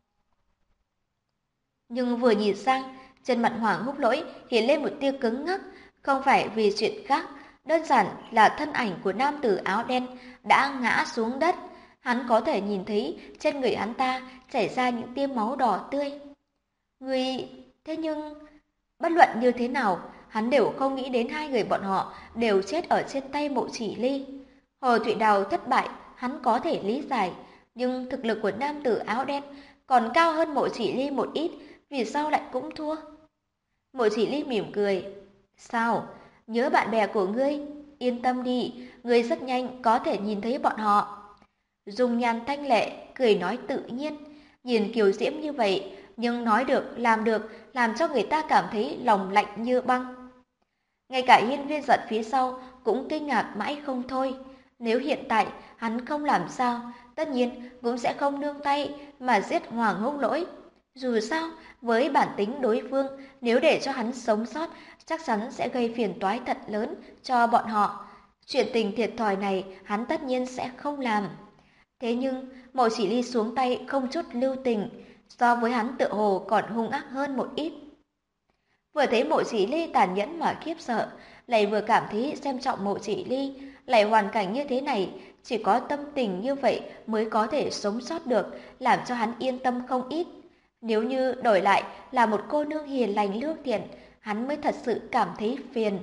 Nhưng vừa nhìn sang, trên mặt Hoàng Húc Lỗi hiện lên một tia cứng ngắc, không phải vì chuyện khác, đơn giản là thân ảnh của nam tử áo đen đã ngã xuống đất. Hắn có thể nhìn thấy trên người hắn ta chảy ra những tia máu đỏ tươi. Thế nhưng, bất luận như thế nào, hắn đều không nghĩ đến hai người bọn họ đều chết ở trên tay Mộ Chỉ Ly. Hồ Thụy Đào thất bại, hắn có thể lý giải, nhưng thực lực của nam tử áo đen còn cao hơn Mộ Chỉ Ly một ít, vì sao lại cũng thua? Mộ Chỉ Ly mỉm cười. Sao? Nhớ bạn bè của ngươi? Yên tâm đi, ngươi rất nhanh có thể nhìn thấy bọn họ. Dung nhan thanh lệ, cười nói tự nhiên, nhìn kiều diễm như vậy, nhưng nói được, làm cho người ta cảm thấy lòng lạnh như băng. Ngay cả Hiên Viên Giật phía sau cũng kinh ngạc mãi không thôi. Nếu hiện tại hắn không làm sao, tất nhiên cũng sẽ không nương tay mà giết Hoàng Húc Lỗi. Dù sao, với bản tính đối phương, nếu để cho hắn sống sót, chắc chắn sẽ gây phiền toái thật lớn cho bọn họ. Chuyện tình thiệt thòi này hắn tất nhiên sẽ không làm. Thế nhưng, Mộ Chỉ Ly xuống tay không chút lưu tình, so với hắn tựa hồ còn hung ác hơn một ít. Vừa thấy Mộ Chỉ Ly tàn nhẫn mà khiếp sợ, lại vừa cảm thấy xem trọng Mộ Chỉ Ly, lại hoàn cảnh như thế này, Chỉ có tâm tình như vậy mới có thể sống sót được, làm cho hắn yên tâm không ít. Nếu như đổi lại là một cô nương hiền lành lương thiện, hắn mới thật sự cảm thấy phiền.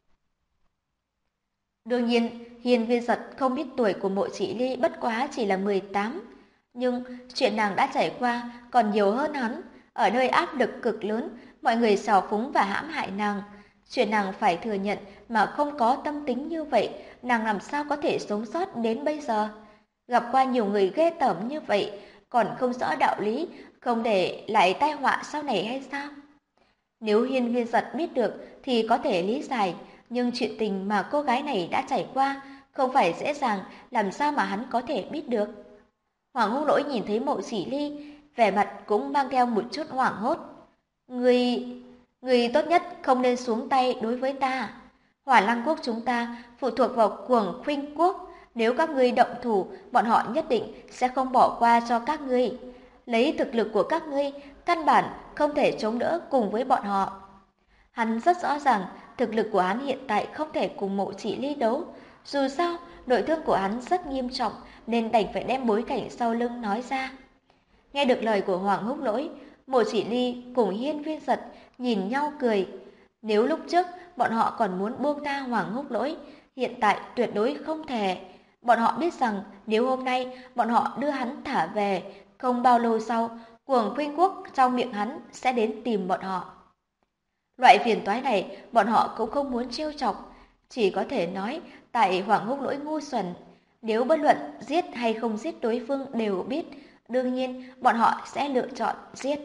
Đương nhiên, Hiên Viên Giật không biết tuổi của Mộ Chỉ Ly bất quá chỉ là 18, nhưng chuyện nàng đã trải qua còn nhiều hơn hắn. Ở nơi áp lực cực lớn, mọi người xào phúng và hãm hại nàng. Chuyện nàng phải thừa nhận mà không có tâm tính như vậy, nàng làm sao có thể sống sót đến bây giờ? Gặp qua nhiều người ghê tởm như vậy, còn không rõ đạo lý, không để lại tai họa sau này hay sao? Nếu Hiên Viên Giật biết được thì có thể lý giải, nhưng chuyện tình mà cô gái này đã trải qua không phải dễ dàng, làm sao mà hắn có thể biết được. Hoàng Húc Lỗi nhìn thấy Mộ Chỉ Ly, vẻ mặt cũng mang theo một chút hoảng hốt. Người tốt nhất không nên xuống tay đối với ta. Hỏa Lăng quốc chúng ta phụ thuộc vào Cuồng Khuynh quốc, nếu các ngươi động thủ, bọn họ nhất định sẽ không bỏ qua cho các ngươi. Lấy thực lực của các ngươi, căn bản không thể chống đỡ cùng với bọn họ. Hắn rất rõ ràng, thực lực của hắn hiện tại không thể cùng Mộ Chỉ Ly đấu. Dù sao, nội thương của hắn rất nghiêm trọng, nên đành phải đem bối cảnh sau lưng nói ra. Nghe được lời của Hoàng Húc Lỗi, Mộ Chỉ Ly cùng Hiên Viên Giật nhìn nhau cười. Nếu lúc trước bọn họ còn muốn buông tha Hoàng Húc Lỗi, hiện tại tuyệt đối không thể. Bọn họ biết rằng nếu hôm nay bọn họ đưa hắn thả về, không bao lâu sau, Cuồng Khuynh quốc trong miệng hắn sẽ đến tìm bọn họ. Loại phiền toái này bọn họ cũng không muốn trêu chọc, chỉ có thể nói tại Hoàng Húc Lỗi ngu xuẩn. Nếu bất luận giết hay không giết đối phương đều biết, đương nhiên bọn họ sẽ lựa chọn giết.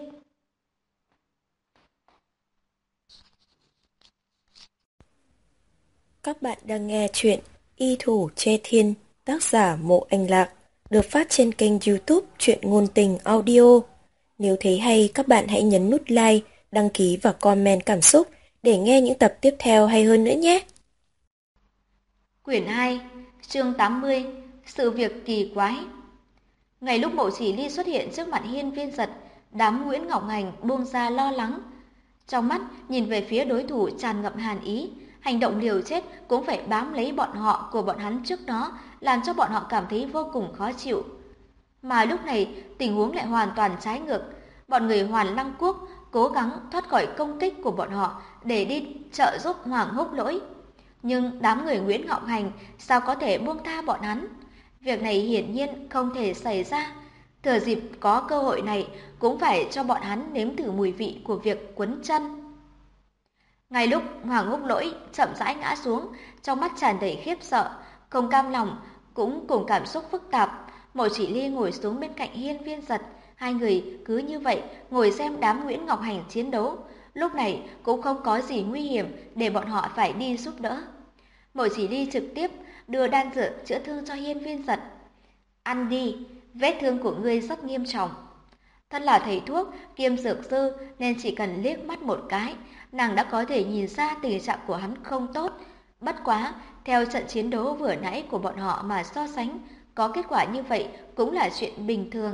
Các bạn đang nghe chuyện Y Thủ Che Thiên, tác giả Mộ Anh Lạc, được phát trên kênh YouTube Truyện Ngôn Tình Audio. Nếu thấy hay, các bạn hãy nhấn nút like, đăng ký và comment cảm xúc để nghe những tập tiếp theo hay hơn nữa nhé. Quyển 2, chương 80, sự việc kỳ quái. Ngày lúc Mộ Chỉ Ly xuất hiện trước mặt Hiên Viên Giật, đám Nguyễn Ngọc Hành buông ra lo lắng. Trong mắt nhìn về phía đối thủ tràn ngập hàn ý, hành động liều chết cũng phải bám lấy bọn họ của bọn hắn trước đó, làm cho bọn họ cảm thấy vô cùng khó chịu. Mà lúc này, tình huống lại hoàn toàn trái ngược. Bọn người Hoàn Lăng Quốc cố gắng thoát khỏi công kích của bọn họ để đi trợ giúp Hoàng Húc Lỗi. Nhưng đám người Nguyễn Ngọc Hành sao có thể buông tha bọn hắn? Việc này hiển nhiên không thể xảy ra. Thừa dịp có cơ hội này cũng phải cho bọn hắn nếm thử mùi vị của việc quấn chân. Ngay lúc Hoàng Húc Lỗi chậm rãi ngã xuống, trong mắt tràn đầy khiếp sợ, không cam lòng, cũng cùng cảm xúc phức tạp. Mộ Chỉ Ly ngồi xuống bên cạnh Hiên Viên Giật, hai người cứ như vậy ngồi xem đám Nguyễn Ngọc Hành chiến đấu. Lúc này cũng không có gì nguy hiểm để bọn họ phải đi giúp đỡ. Mộ Chỉ Ly trực tiếp đưa đan dược chữa thương cho Hiên Viên Giật. Ăn đi, vết thương của ngươi rất nghiêm trọng. Thân là thầy thuốc kiêm dược sư nên chỉ cần liếc mắt một cái, nàng đã có thể nhìn ra tình trạng của hắn không tốt. Bất quá, theo trận chiến đấu vừa nãy của bọn họ mà so sánh, có kết quả như vậy cũng là chuyện bình thường.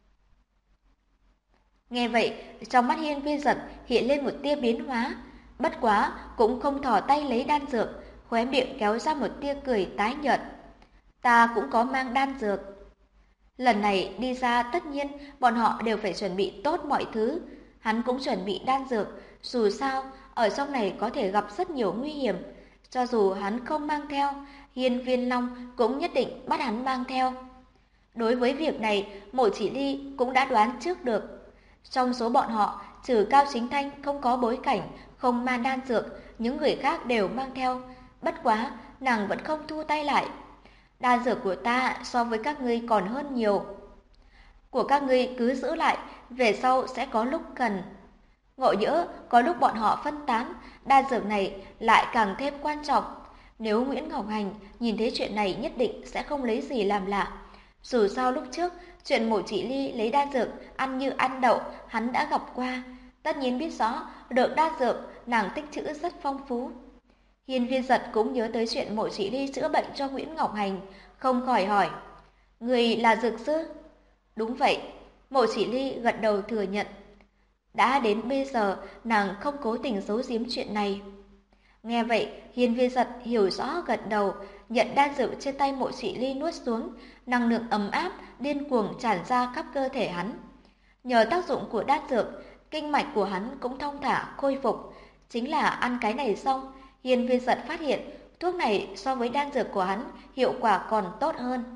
Nghe vậy, trong mắt Hiên Viên Giật hiện lên một tia biến hóa, bất quá cũng không thò tay lấy đan dược, khóe miệng kéo ra một tia cười tái nhợt. Ta cũng có mang đan dược. Lần này đi ra tất nhiên bọn họ đều phải chuẩn bị tốt mọi thứ. Hắn cũng chuẩn bị đan dược, dù sao ở trong này có thể gặp rất nhiều nguy hiểm. Cho dù hắn không mang theo, Hiên Viên Long cũng nhất định bắt hắn mang theo. Đối với việc này, Mộ Chỉ Ly cũng đã đoán trước được. Trong số bọn họ, trừ Cao Chính Thanh không có bối cảnh, không mang đan dược, những người khác đều mang theo. Bất quá, nàng vẫn không thu tay lại. Đan dược của ta so với các ngươi còn hơn nhiều. Của các ngươi cứ giữ lại, về sau sẽ có lúc cần. Ngộ nhỡ, có lúc bọn họ phân tán, đan dược này lại càng thêm quan trọng. Nếu Nguyễn Ngọc Hành nhìn thấy chuyện này nhất định sẽ không lấy gì làm lạ. Dù sao lúc trước, chuyện Mộ Chỉ Ly lấy đan dược ăn như ăn đậu, hắn đã gặp qua. Tất nhiên biết rõ, được đan dược, nàng tích trữ rất phong phú. Hiên Viên Giật cũng nhớ tới chuyện Mộ Chỉ Ly chữa bệnh cho Nguyễn Ngọc Hành, không khỏi hỏi. Người là dược sư? Đúng vậy, Mộ Chỉ Ly gật đầu thừa nhận. Đã đến bây giờ, nàng không cố tình giấu giếm chuyện này. Nghe vậy, Hiên Viên Giật hiểu rõ gật đầu, nhận đan dược trên tay Mộ Chỉ Ly nuốt xuống, năng lượng ấm áp điên cuồng tràn ra khắp cơ thể hắn. Nhờ tác dụng của đan dược, kinh mạch của hắn cũng thong thả khôi phục. Chính là ăn cái này xong, Hiên Viên Giật phát hiện thuốc này so với đan dược của hắn hiệu quả còn tốt hơn.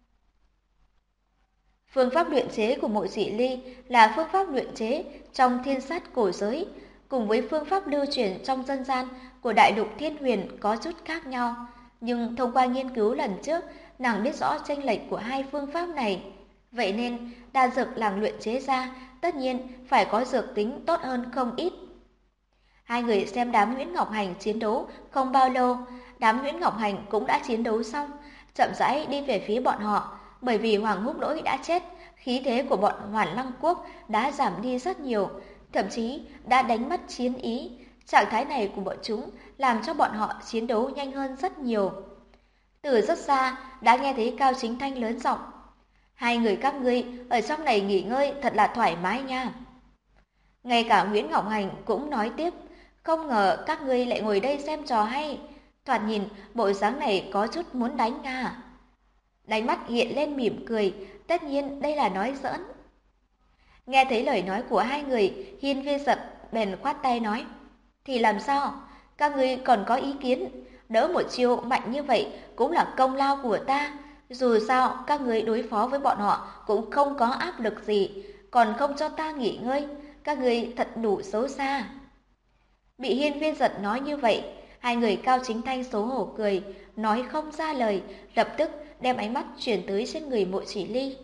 Phương pháp luyện chế của Mộ Chỉ Ly là phương pháp luyện chế trong thiên sát cổ giới, cùng với phương pháp lưu truyền trong dân gian của đại lục Thiên Huyền có chút khác nhau. Nhưng thông qua nghiên cứu lần trước, nàng biết rõ chênh lệch của hai phương pháp này. Vậy nên, đan dược nàng luyện chế ra tất nhiên phải có dược tính tốt hơn không ít. Hai người xem đám Nguyễn Ngọc Hành chiến đấu không bao lâu, đám Nguyễn Ngọc Hành cũng đã chiến đấu xong, chậm rãi đi về phía bọn họ. Bởi vì Hoàng Húc Lỗi đã chết, khí thế của bọn Hoàn Lăng Quốc đã giảm đi rất nhiều, thậm chí đã đánh mất chiến ý. Trạng thái này của bọn chúng làm cho bọn họ chiến đấu nhanh hơn rất nhiều. Từ rất xa đã nghe thấy Cao Chính Thanh lớn giọng: hai người các ngươi ở trong này nghỉ ngơi thật là thoải mái nha. Ngay cả Nguyễn Ngọc Hành cũng nói tiếp: không ngờ các ngươi lại ngồi đây xem trò hay, thoạt nhìn bộ dáng này có chút muốn đánh nga. Đáy mắt hiện lên mỉm cười, tất nhiên đây là nói giỡn. Nghe thấy lời nói của hai người, Hiên Viên Giật bèn khoát tay nói: thì làm sao, các ngươi còn có ý kiến, đỡ một chiêu mạnh như vậy cũng là công lao của ta. Dù sao các ngươi đối phó với bọn họ cũng không có áp lực gì, còn không cho ta nghỉ ngơi, các ngươi thật đủ xấu xa. Bị Hiên Viên Giật nói như vậy, hai người Cao Chính Thanh xấu hổ cười, nói không ra lời, lập tức đem ánh mắt chuyển tới trên người Mộ Chỉ Ly.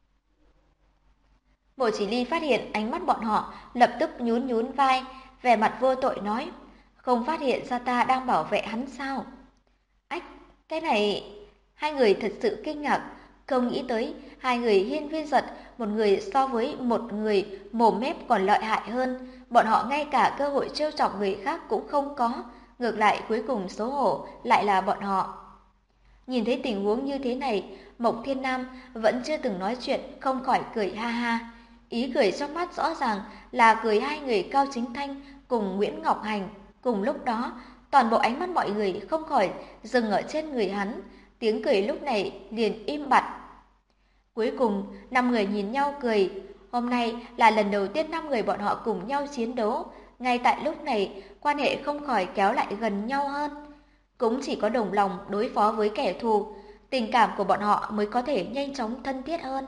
Mộ Chỉ Ly phát hiện ánh mắt bọn họ, lập tức nhún nhún vai, vẻ mặt vô tội nói: không phát hiện ra ta đang bảo vệ hắn sao? Ách, cái này... Hai người thật sự kinh ngạc, không nghĩ tới hai người Hiên Viên Giật, một người so với một người mồm mép còn lợi hại hơn. Bọn họ ngay cả cơ hội trêu chọc người khác cũng không có, ngược lại cuối cùng xấu hổ lại là bọn họ. Nhìn thấy tình huống như thế này, Mộc Thiên Nam vẫn chưa từng nói chuyện, không khỏi cười ha ha. Ý cười trong mắt rõ ràng là cười hai người Cao Chính Thanh cùng Nguyễn Ngọc Hành. Cùng lúc đó, toàn bộ ánh mắt mọi người không khỏi dừng ở trên người hắn. Tiếng cười lúc này liền im bặt. Cuối cùng, 5 người nhìn nhau cười. Hôm nay là lần đầu tiên 5 người bọn họ cùng nhau chiến đấu. Ngay tại lúc này, quan hệ không khỏi kéo lại gần nhau hơn. Cũng chỉ có đồng lòng đối phó với kẻ thù, tình cảm của bọn họ mới có thể nhanh chóng thân thiết hơn.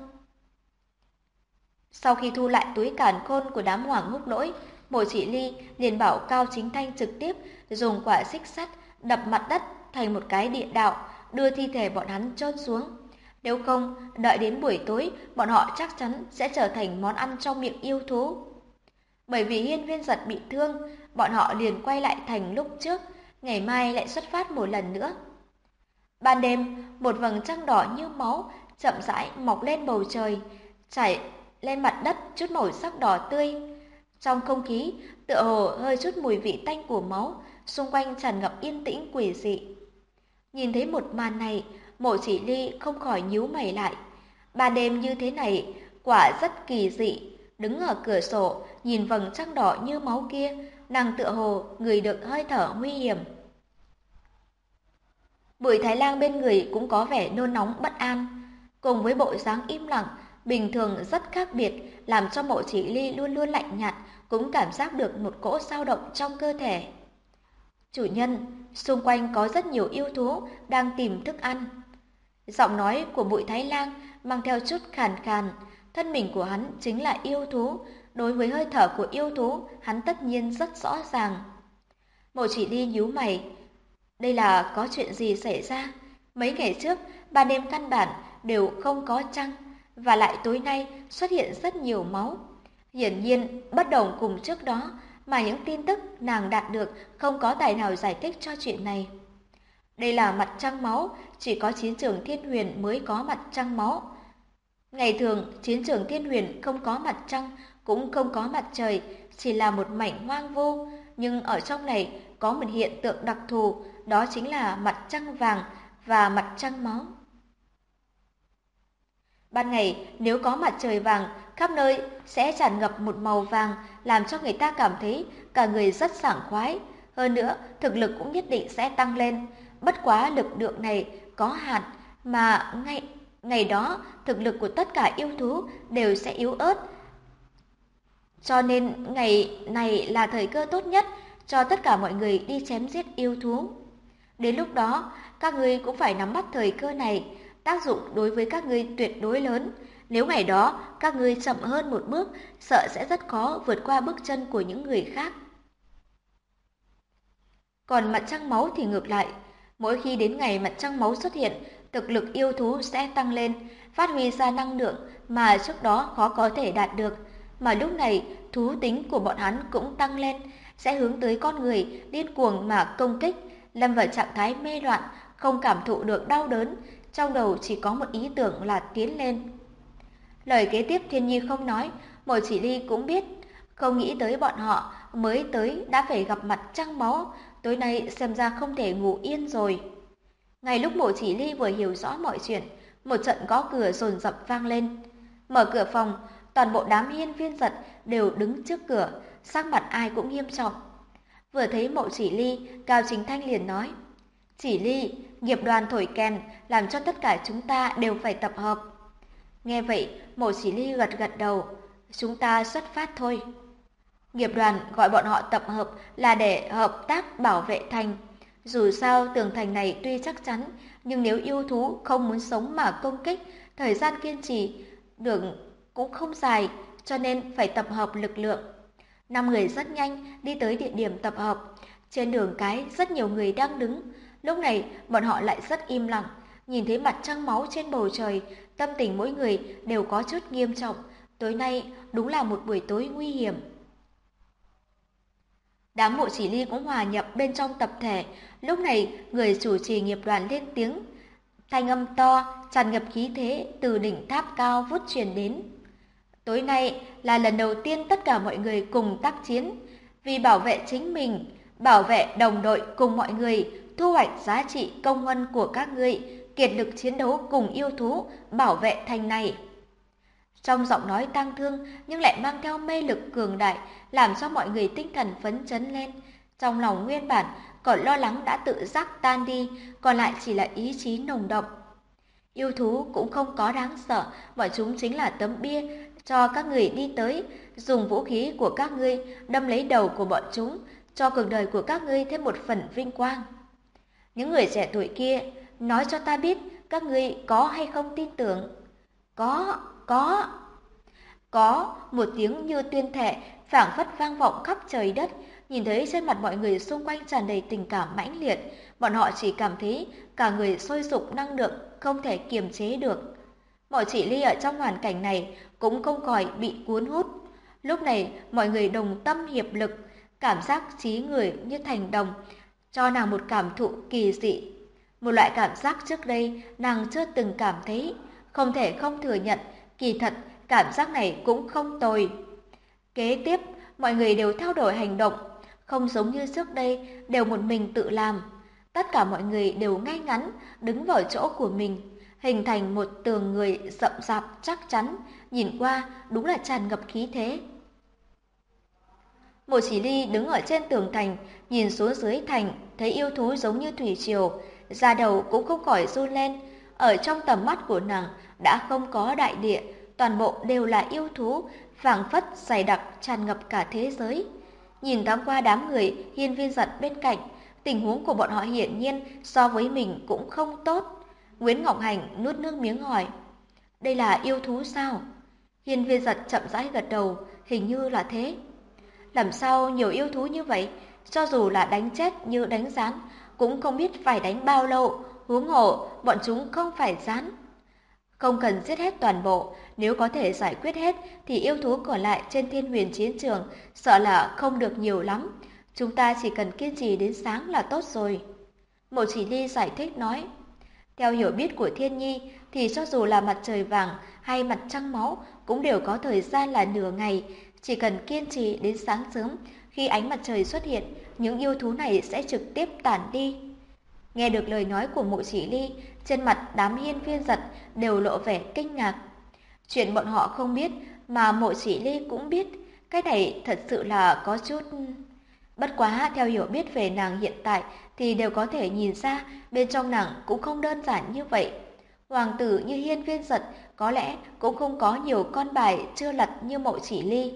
Sau khi thu lại túi càn khôn của đám Hoàng Húc Lỗi, Mộ Chỉ Ly liền bảo Cao Chính Thanh trực tiếp dùng quả xích sắt đập mặt đất thành một cái địa đạo, đưa thi thể bọn hắn chôn xuống. Nếu không, đợi đến buổi tối, bọn họ chắc chắn sẽ trở thành món ăn trong miệng yêu thú. Bởi vì Hiên Viên Giật bị thương, bọn họ liền quay lại thành lúc trước, ngày mai lại xuất phát một lần nữa. Ban đêm, một vầng trăng đỏ như máu chậm rãi mọc lên bầu trời, chảy lên mặt đất chút màu sắc đỏ tươi. Trong không khí, tựa hồ hơi chút mùi vị tanh của máu, xung quanh tràn ngập yên tĩnh quỷ dị. Nhìn thấy một màn này, Mộ Chỉ Ly không khỏi nhíu mày lại. Ban đêm như thế này, quả rất kỳ dị. Đứng ở cửa sổ, nhìn vầng trăng đỏ như máu kia, nàng tựa hồ ngửi được hơi thở nguy hiểm. Bùi Thái Lang bên người cũng có vẻ nôn nóng bất an, cùng với bộ dáng im lặng, bình thường rất khác biệt, làm cho Mộ Chỉ Ly luôn luôn lạnh nhạt, cũng cảm giác được một cỗ dao động trong cơ thể. Chủ nhân, xung quanh có rất nhiều yêu thú đang tìm thức ăn. Giọng nói của Bùi Thái Lang mang theo chút khàn khàn, thân mình của hắn chính là yêu thú, đối với hơi thở của yêu thú, hắn tất nhiên rất rõ ràng. Mộ Chỉ Ly nhíu mày, đây là có chuyện gì xảy ra? Mấy ngày trước, ban đêm căn bản đều không có trăng, và lại tối nay xuất hiện rất nhiều máu. Hiển nhiên, bất đồng cùng trước đó, mà những tin tức nàng đạt được không có tài nào giải thích cho chuyện này. Đây là mặt trăng máu, chỉ có chiến trường Thiên Huyền mới có mặt trăng máu. Ngày thường, chiến trường Thiên Huyền không có mặt trăng, cũng không có mặt trời, chỉ là một mảnh hoang vu. Nhưng ở trong này có một hiện tượng đặc thù, đó chính là mặt trăng vàng và mặt trăng máu. Ban ngày, nếu có mặt trời vàng, khắp nơi sẽ tràn ngập một màu vàng, làm cho người ta cảm thấy cả người rất sảng khoái. Hơn nữa, thực lực cũng nhất định sẽ tăng lên. Bất quá lực lượng này có hạn, mà ngày đó thực lực của tất cả yêu thú đều sẽ yếu ớt. Cho nên ngày này là thời cơ tốt nhất cho tất cả mọi người đi chém giết yêu thú. Đến lúc đó, các ngươi cũng phải nắm bắt thời cơ này, tác dụng đối với các ngươi tuyệt đối lớn. Nếu ngày đó các ngươi chậm hơn một bước, sợ sẽ rất khó vượt qua bước chân của những người khác. Còn mặt trăng máu thì ngược lại, mỗi khi đến ngày mặt trăng máu xuất hiện, thực lực yêu thú sẽ tăng lên, phát huy ra năng lượng mà trước đó khó có thể đạt được. Mà lúc này, thú tính của bọn hắn cũng tăng lên, sẽ hướng tới con người điên cuồng mà công kích, lâm vào trạng thái mê loạn, không cảm thụ được đau đớn, trong đầu chỉ có một ý tưởng là tiến lên. Lời kế tiếp Thiên Nhi không nói, Mộ Chỉ Ly cũng biết, không nghĩ tới bọn họ mới tới đã phải gặp mặt trăng máu, tối nay xem ra không thể ngủ yên rồi. Ngay lúc Mộ Chỉ Ly vừa hiểu rõ mọi chuyện, một trận gõ cửa dồn dập vang lên. Mở cửa phòng, toàn bộ đám hiên viên giật đều đứng trước cửa, sắc mặt ai cũng nghiêm trọng. Vừa thấy Mộ Chỉ Ly, Cao Chính Thanh liền nói: "Chỉ Ly, nghiệp đoàn thổi kèn, làm cho tất cả chúng ta đều phải tập hợp." Nghe vậy, Mộ Chỉ Ly gật gật đầu: "Chúng ta xuất phát thôi." Nghiệp đoàn gọi bọn họ tập hợp là để hợp tác bảo vệ thành. Dù sao tường thành này tuy chắc chắn, nhưng nếu yêu thú không muốn sống mà công kích, thời gian kiên trì đường cũng không dài, cho nên phải tập hợp lực lượng. 5 người rất nhanh đi tới địa điểm tập hợp. Trên đường cái rất nhiều người đang đứng. Lúc này bọn họ lại rất im lặng, nhìn thấy mặt trăng máu trên bầu trời, tâm tình mỗi người đều có chút nghiêm trọng. Tối nay đúng là một buổi tối nguy hiểm. Đám Mộ Chỉ Ly cũng hòa nhập bên trong tập thể. Lúc này người chủ trì nghiệp đoàn lên tiếng, thanh âm to tràn ngập khí thế từ đỉnh tháp cao vút truyền đến. Tối nay là lần đầu tiên tất cả mọi người cùng tác chiến, vì bảo vệ chính mình, bảo vệ đồng đội cùng mọi người, thu hoạch giá trị công huân của các ngươi, kiệt lực chiến đấu cùng yêu thú, bảo vệ thành này. Trong giọng nói tang thương nhưng lại mang theo mê lực cường đại, làm cho mọi người tinh thần phấn chấn lên. Trong lòng nguyên bản còn lo lắng đã tự giác tan đi, còn lại chỉ là ý chí nồng đậm. Yêu thú cũng không có đáng sợ, bọn chúng chính là tấm bia cho các người đi tới, dùng vũ khí của các ngươi đâm lấy đầu của bọn chúng, cho cuộc đời của các ngươi thêm một phần vinh quang. Những người trẻ tuổi kia, nói cho ta biết các ngươi có hay không tin tưởng? Có. Có, một tiếng như tuyên thệ, phảng phất vang vọng khắp trời đất. Nhìn thấy trên mặt mọi người xung quanh tràn đầy tình cảm mãnh liệt, bọn họ chỉ cảm thấy cả người sôi sục năng lượng, không thể kiềm chế được. Mộ Chỉ Ly ở trong hoàn cảnh này cũng không khỏi bị cuốn hút. Lúc này mọi người đồng tâm hiệp lực, cảm giác trí người như thành đồng, cho nàng một cảm thụ kỳ dị. Một loại cảm giác trước đây nàng chưa từng cảm thấy, không thể không thừa nhận, kỳ thật cảm giác này cũng không tồi. Kế tiếp, mọi người đều thay đổi hành động, không giống như trước đây đều một mình tự làm. Tất cả mọi người đều ngay ngắn đứng vào chỗ của mình, hình thành một tường người rậm rạp chắc chắn, nhìn qua đúng là tràn ngập khí thế. Mộ Chỉ Ly đứng ở trên tường thành, nhìn xuống dưới thành, thấy yêu thú giống như thủy triều, da đầu cũng không khỏi run lên. Ở trong tầm mắt của nàng đã không có đại địa, toàn bộ đều là yêu thú, phảng phất dày đặc tràn ngập cả thế giới. Nhìn thoáng qua đám người hiên viên giật bên cạnh, tình huống của bọn họ hiển nhiên so với mình cũng không tốt. Nguyễn Ngọc Hành nuốt nước miếng hỏi, đây là yêu thú sao? Hiên viên giật chậm rãi gật đầu, hình như là thế. Làm sao nhiều yêu thú như vậy, cho dù là đánh chết như đánh rắn, cũng không biết phải đánh bao lâu, huống hồ bọn chúng không phải rắn. Không cần giết hết toàn bộ, nếu có thể giải quyết hết thì yêu thú còn lại trên Thiên Huyền chiến trường sợ là không được nhiều lắm. Chúng ta chỉ cần kiên trì đến sáng là tốt rồi. Mộ Chỉ Ly giải thích nói, theo hiểu biết của Thiên Nhi thì cho dù là mặt trời vàng hay mặt trăng máu cũng đều có thời gian là nửa ngày, chỉ cần kiên trì đến sáng sớm, khi ánh mặt trời xuất hiện, những yêu thú này sẽ trực tiếp tản đi. Nghe được lời nói của Mộ Chỉ Ly, trên mặt đám hiên viên giật đều lộ vẻ kinh ngạc. Chuyện bọn họ không biết mà Mộ Chỉ Ly cũng biết, cái này thật sự là có chút... Bất quá theo hiểu biết về nàng hiện tại thì đều có thể nhìn ra bên trong nàng cũng không đơn giản như vậy. Hoàng tử như Hiên Viên Giật có lẽ cũng không có nhiều con bài chưa lật như Mộ Chỉ Ly.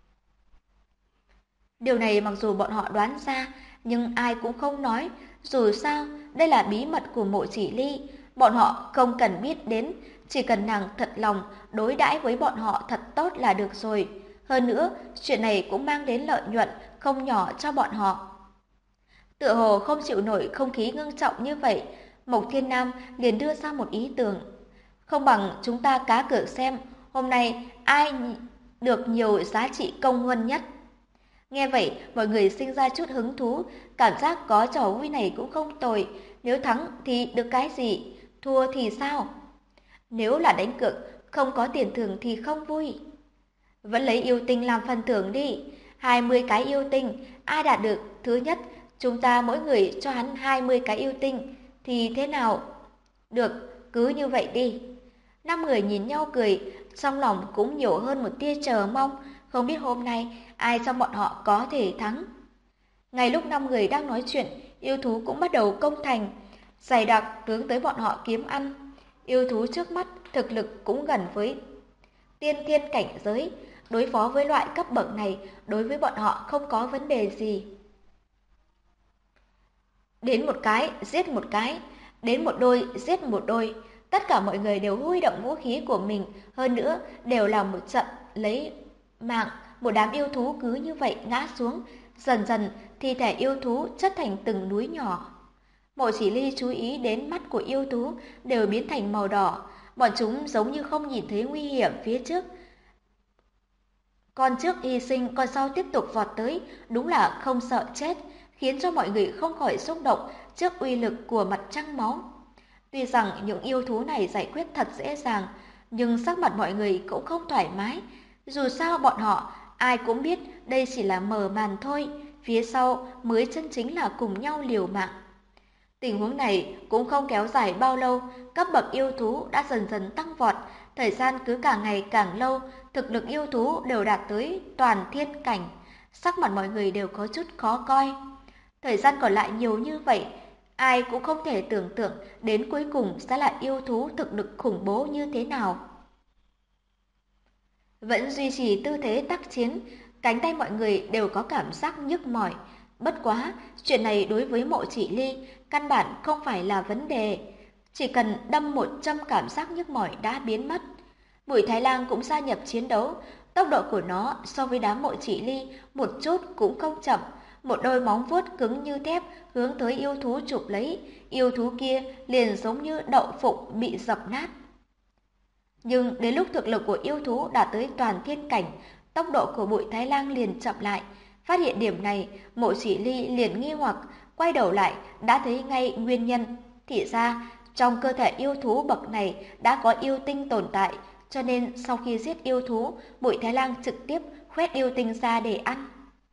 Điều này mặc dù bọn họ đoán ra, nhưng ai cũng không nói, dù sao đây là bí mật của Mộ Chỉ Ly, bọn họ không cần biết đến, chỉ cần nàng thật lòng đối đãi với bọn họ thật tốt là được rồi. Hơn nữa, chuyện này cũng mang đến lợi nhuận không nhỏ cho bọn họ. Tựa hồ không chịu nổi không khí ngưng trọng như vậy, Mộc Thiên Nam liền đưa ra một ý tưởng. Không bằng chúng ta cá cược xem, hôm nay ai được nhiều giá trị công hơn nhất. Nghe vậy, mọi người sinh ra chút hứng thú, cảm giác có trò vui này cũng không tồi. Nếu thắng thì được cái gì, thua thì sao? Nếu là đánh cược, không có tiền thưởng thì không vui. Vẫn lấy yêu tinh làm phần thưởng đi. 20 cái yêu tinh, ai đạt được thứ nhất, chúng ta mỗi người cho hắn 20 cái yêu tinh, thì thế nào? Được, cứ như vậy đi. 5 người nhìn nhau cười, trong lòng cũng nhiều hơn một tia chờ mong, không biết hôm nay ai trong bọn họ có thể thắng. Ngay lúc 5 người đang nói chuyện, yêu thú cũng bắt đầu công thành, dày đặc hướng tới bọn họ kiếm ăn. Yêu thú trước mắt thực lực cũng gần với tiên thiên cảnh giới, đối phó với loại cấp bậc này đối với bọn họ không có vấn đề gì. Đến một cái, giết một cái, đến một đôi, giết một đôi. Tất cả mọi người đều huy động vũ khí của mình, hơn nữa đều là một trận lấy mạng. Một đám yêu thú cứ như vậy ngã xuống, dần dần thi thể yêu thú chất thành từng núi nhỏ. Mộ Chỉ Ly chú ý đến mắt của yêu thú đều biến thành màu đỏ, bọn chúng giống như không nhìn thấy nguy hiểm phía trước. Con trước hy sinh, con sau tiếp tục vọt tới, đúng là không sợ chết, khiến cho mọi người không khỏi xúc động trước uy lực của mặt trăng máu. Tuy rằng những yêu thú này giải quyết thật dễ dàng, nhưng sắc mặt mọi người cũng không thoải mái. Dù sao bọn họ, ai cũng biết đây chỉ là mờ màn thôi, phía sau mới chân chính là cùng nhau liều mạng. Tình huống này cũng không kéo dài bao lâu, cấp bậc yêu thú đã dần dần tăng vọt, thời gian cứ càng ngày càng lâu, thực lực yêu thú đều đạt tới toàn thiên cảnh. Sắc mặt mọi người đều có chút khó coi. Thời gian còn lại nhiều như vậy, ai cũng không thể tưởng tượng đến cuối cùng sẽ là yêu thú thực lực khủng bố như thế nào. Vẫn duy trì tư thế tác chiến, cánh tay mọi người đều có cảm giác nhức mỏi. Bất quá, chuyện này đối với Mộ Chỉ Ly căn bản không phải là vấn đề. Chỉ cần đâm một châm cảm giác nhức mỏi đã biến mất. Bùi Thái Lang cũng gia nhập chiến đấu, tốc độ của nó so với đám Mộ Chỉ Ly một chút cũng không chậm. Một đôi móng vuốt cứng như thép hướng tới yêu thú chụp lấy, yêu thú kia liền giống như đậu phụng bị dập nát. Nhưng đến lúc thực lực của yêu thú đạt tới toàn thiên cảnh, tốc độ của Bùi Thái Lang liền chậm lại. Phát hiện điểm này, Mộ Chỉ Ly liền nghi hoặc, quay đầu lại đã thấy ngay nguyên nhân. Thì ra, trong cơ thể yêu thú bậc này đã có yêu tinh tồn tại, cho nên sau khi giết yêu thú, Bùi Thái Lang trực tiếp khoét yêu tinh ra để ăn.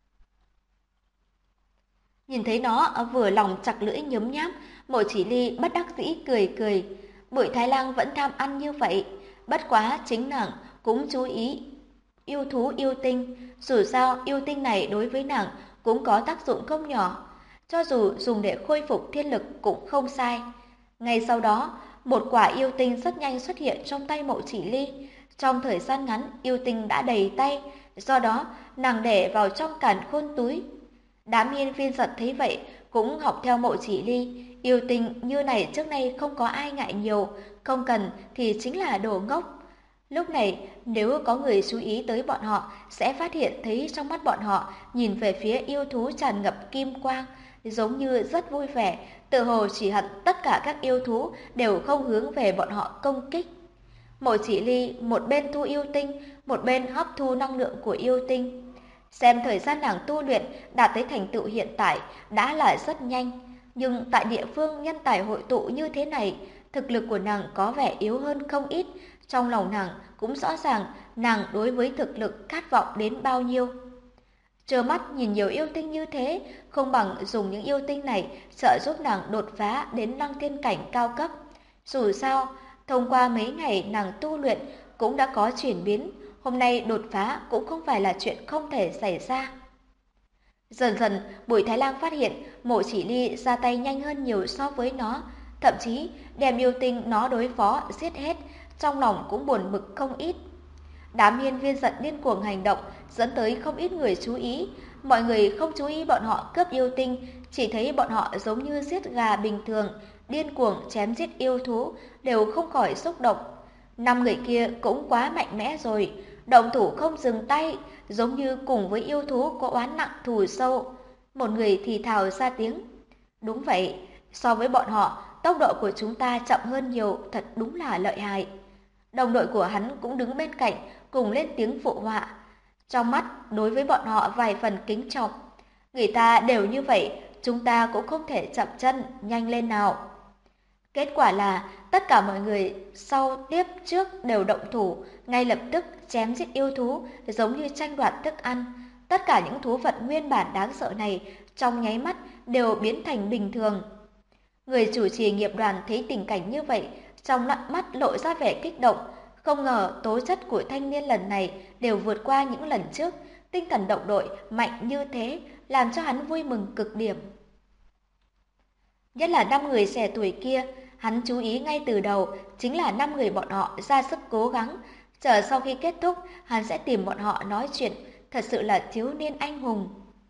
Nhìn thấy nó vừa lòng chặt lưỡi nhấm nháp, Mộ Chỉ Ly bất đắc dĩ cười cười. Bùi Thái Lang vẫn tham ăn như vậy, bất quá chính nàng cũng chú ý yêu thú yêu tinh, dù sao yêu tinh này đối với nàng cũng có tác dụng không nhỏ, cho dù dùng để khôi phục thiên lực cũng không sai. Ngay sau đó, một quả yêu tinh rất nhanh xuất hiện trong tay Mộ Chỉ Ly. Trong thời gian ngắn, yêu tinh đã đầy tay, do đó nàng để vào trong càn khôn túi. Đám Hiên Viên Giật thấy vậy cũng học theo Mộ Chỉ Ly, yêu tinh như này trước nay không có ai ngại nhiều, không cần thì chính là đồ ngốc. Lúc này, nếu có người chú ý tới bọn họ, sẽ phát hiện thấy trong mắt bọn họ nhìn về phía yêu thú tràn ngập kim quang, giống như rất vui vẻ, tự hồ chỉ hận tất cả các yêu thú đều không hướng về bọn họ công kích. Mộ Chỉ Ly một bên thu yêu tinh, một bên hấp thu năng lượng của yêu tinh. Xem thời gian nàng tu luyện đạt tới thành tựu hiện tại đã là rất nhanh, nhưng tại địa phương nhân tài hội tụ như thế này, thực lực của nàng có vẻ yếu hơn không ít. Trong lòng nàng cũng rõ ràng nàng đối với thực lực khát vọng đến bao nhiêu. Trơ mắt nhìn nhiều yêu tinh như thế, không bằng dùng những yêu tinh này trợ giúp nàng đột phá đến Lăng Thiên cảnh cao cấp. Dù sao, thông qua mấy ngày nàng tu luyện cũng đã có chuyển biến, hôm nay đột phá cũng không phải là chuyện không thể xảy ra. Dần dần, Bùi Thái Lang phát hiện Mộ Chỉ Ly ra tay nhanh hơn nhiều so với nó, thậm chí đem yêu tinh nó đối phó giết hết, trong lòng cũng buồn bực không ít. Đám hiên viên giận điên cuồng hành động dẫn tới không ít người chú ý. Mọi người không chú ý bọn họ cướp yêu tinh, chỉ thấy bọn họ giống như giết gà bình thường, điên cuồng chém giết yêu thú, đều không khỏi xúc động. 5 người kia cũng quá mạnh mẽ rồi, động thủ không dừng tay, giống như cùng với yêu thú có oán nặng thù sâu. Một người thì thào ra tiếng. Đúng vậy, so với bọn họ, tốc độ của chúng ta chậm hơn nhiều, thật đúng là lợi hại. Đồng đội của hắn cũng đứng bên cạnh, cùng lên tiếng phụ họa. Trong mắt, đối với bọn họ vài phần kính trọng. Người ta đều như vậy, chúng ta cũng không thể chậm chân, nhanh lên nào. Kết quả là, tất cả mọi người sau tiếp trước đều động thủ, ngay lập tức chém giết yêu thú, giống như tranh đoạt thức ăn. Tất cả những thú vật nguyên bản đáng sợ này, trong nháy mắt đều biến thành bình thường. Người chủ trì nghiệp đoàn thấy tình cảnh như vậy, trong mắt lộ ra vẻ kích động. Không ngờ tố chất của thanh niên lần này đều vượt qua những lần trước, tinh thần đồng đội mạnh như thế, làm cho hắn vui mừng cực điểm. Nhất là 5 người trẻ tuổi kia, hắn chú ý ngay từ đầu, chính là 5 người bọn họ ra sức cố gắng. Chờ sau khi kết thúc, hắn sẽ tìm bọn họ nói chuyện, thật sự là thiếu niên anh hùng.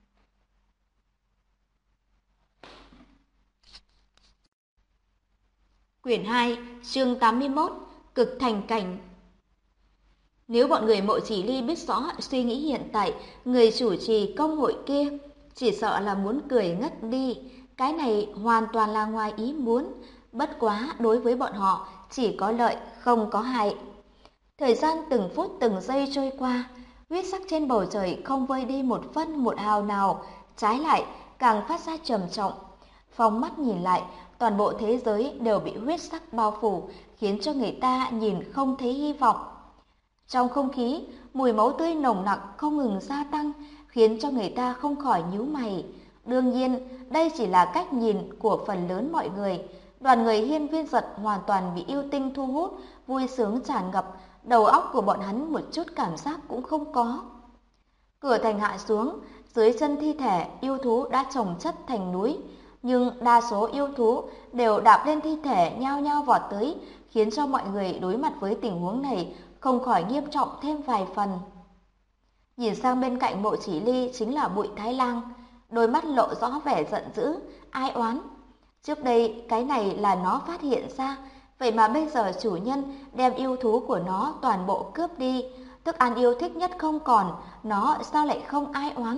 Quyển 2, chương 81, Cực thành cảnh. Nếu bọn người Mộ Chỉ Ly biết rõ suy nghĩ hiện tại người chủ trì công hội kia, chỉ sợ là muốn cười ngất đi. Cái này hoàn toàn là ngoài ý muốn, bất quá đối với bọn họ chỉ có lợi không có hại. Thời gian từng phút từng giây trôi qua, huyết sắc trên bầu trời không vơi đi một phân một hào nào, trái lại càng phát ra trầm trọng. Phóng mắt nhìn lại, toàn bộ thế giới đều bị huyết sắc bao phủ, khiến cho người ta nhìn không thấy hy vọng. Trong không khí, mùi máu tươi nồng nặc không ngừng gia tăng, khiến cho người ta không khỏi nhíu mày. Đương nhiên, đây chỉ là cách nhìn của phần lớn mọi người. Đoàn người hiên viên giật hoàn toàn bị yêu tinh thu hút, vui sướng tràn ngập, đầu óc của bọn hắn một chút cảm giác cũng không có. Cửa thành hạ xuống, dưới chân thi thể yêu thú đã chồng chất thành núi, nhưng đa số yêu thú đều đạp lên thi thể nhao nhao vọt tới, khiến cho mọi người đối mặt với tình huống này không khỏi nghiêm trọng thêm vài phần. Nhìn sang bên cạnh Mộ Chỉ Ly chính là Bụi Thái Lang, đôi mắt lộ rõ vẻ giận dữ, ai oán. Trước đây cái này là nó phát hiện ra, vậy mà bây giờ chủ nhân đem yêu thú của nó toàn bộ cướp đi, thức ăn yêu thích nhất không còn, nó sao lại không ai oán.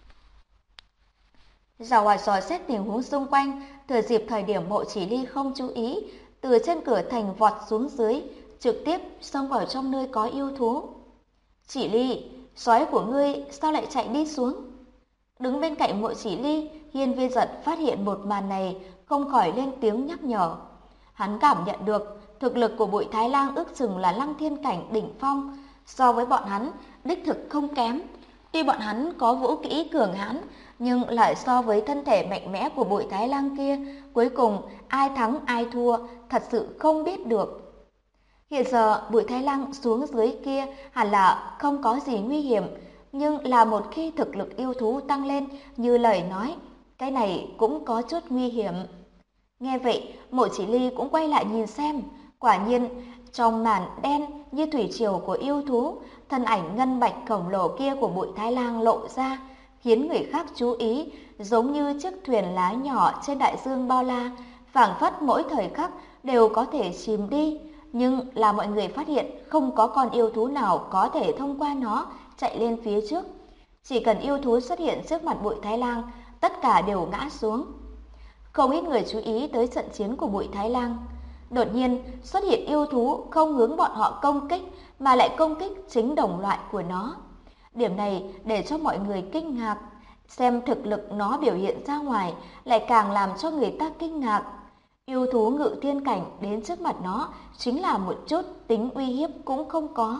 Giảo Hoạt dò xét tình huống xung quanh, thừa dịp thời điểm Mộ Chỉ Ly không chú ý, từ trên cửa thành vọt xuống dưới, trực tiếp xông vào trong nơi có yêu thú. Chỉ Ly, sói của ngươi sao lại chạy đi xuống? Đứng bên cạnh Mộ Chỉ Ly, hiên viên giật phát hiện một màn này, không khỏi lên tiếng nhắc nhở. Hắn cảm nhận được thực lực của Bụi Thái Lang ước chừng là lăng thiên cảnh đỉnh phong, so với bọn hắn đích thực không kém. Tuy bọn hắn có vũ kỹ cường hãn, nhưng lại so với thân thể mạnh mẽ của Bụi Thái Lang kia, cuối cùng ai thắng ai thua thật sự không biết được. Hiện giờ Bụi Thái Lang xuống dưới kia hẳn là không có gì nguy hiểm, nhưng là một khi thực lực yêu thú tăng lên như lời nói, cái này cũng có chút nguy hiểm. Nghe vậy, Mộ Chỉ Ly cũng quay lại nhìn xem, quả nhiên trong màn đen như thủy triều của yêu thú, thân ảnh ngân bạch khổng lồ kia của Bụi Thái Lang lộ ra, khiến người khác chú ý, giống như chiếc thuyền lá nhỏ trên đại dương bao la, phảng phất mỗi thời khắc đều có thể chìm đi, nhưng là mọi người phát hiện không có con yêu thú nào có thể thông qua nó chạy lên phía trước. Chỉ cần yêu thú xuất hiện trước mặt Bụi Thái Lang, tất cả đều ngã xuống. Không ít người chú ý tới trận chiến của Bụi Thái Lang. Đột nhiên xuất hiện yêu thú không hướng bọn họ công kích mà lại công kích chính đồng loại của nó. Điểm này để cho mọi người kinh ngạc, xem thực lực nó biểu hiện ra ngoài lại càng làm cho người ta kinh ngạc. Yêu thú ngự thiên cảnh đến trước mặt nó chính là một chút tính uy hiếp cũng không có.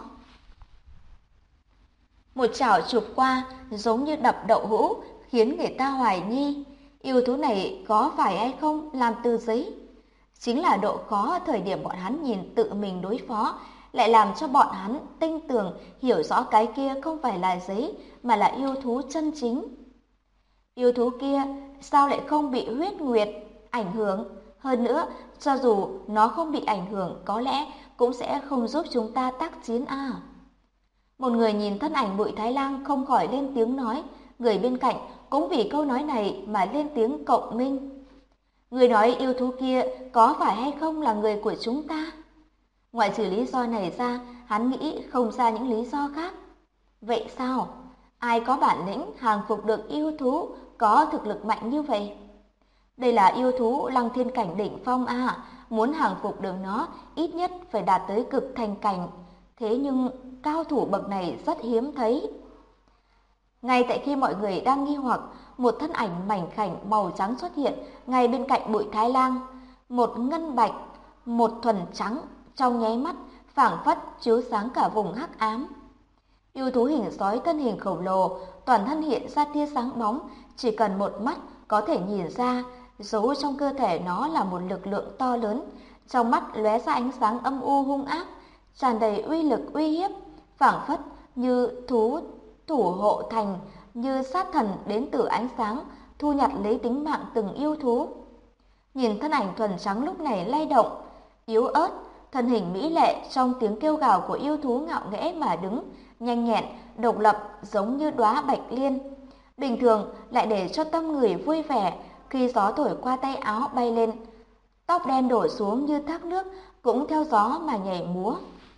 Một chảo chụp qua giống như đập đậu hũ, khiến người ta hoài nghi yêu thú này có phải hay không làm từ giấy. Chính là độ khó ở thời điểm bọn hắn nhìn tự mình đối phó, lại làm cho bọn hắn tinh tường hiểu rõ cái kia không phải là giấy mà là yêu thú chân chính. Yêu thú kia sao lại không bị huyết nguyệt ảnh hưởng? Hơn nữa, cho dù nó không bị ảnh hưởng, có lẽ cũng sẽ không giúp chúng ta tác chiến à. Một người nhìn thân ảnh Bụi Thái Lang không khỏi lên tiếng nói, người bên cạnh cũng vì câu nói này mà lên tiếng cộng minh. Người nói yêu thú kia có phải hay không là người của chúng ta? Ngoại trừ lý do này ra, hắn nghĩ không ra những lý do khác. Vậy sao? Ai có bản lĩnh hàng phục được yêu thú có thực lực mạnh như vậy? Đây là yêu thú Lăng Thiên cảnh đỉnh phong à, muốn hàng phục được nó ít nhất phải đạt tới cực thành cảnh. Thế nhưng cao thủ bậc này rất hiếm thấy. Ngay tại khi mọi người đang nghi hoặc, một thân ảnh mảnh khảnh màu trắng xuất hiện ngay bên cạnh Bụi Thái Lang. Một ngân bạch, một thuần trắng, trong nháy mắt phảng phất chiếu sáng cả vùng hắc ám. Yêu thú hình sói thân hình khổng lồ, toàn thân hiện ra tia sáng bóng, chỉ cần một mắt có thể nhìn ra, giấu trong cơ thể nó là một lực lượng to lớn, trong mắt lóe ra ánh sáng âm u hung ác, tràn đầy uy lực uy hiếp, phảng phất như thú thủ hộ thành, như sát thần đến từ ánh sáng, thu nhặt lấy tính mạng từng yêu thú. Nhìn thân ảnh thuần trắng lúc này lay động, yếu ớt, thân hình mỹ lệ trong tiếng kêu gào của yêu thú ngạo nghễ mà đứng, nhanh nhẹn, độc lập giống như đóa bạch liên. Bình thường lại để cho tâm người vui vẻ, khi gió thổi qua tay áo bay lên, tóc đen đổ xuống như thác nước cũng theo gió mà nhảy múa.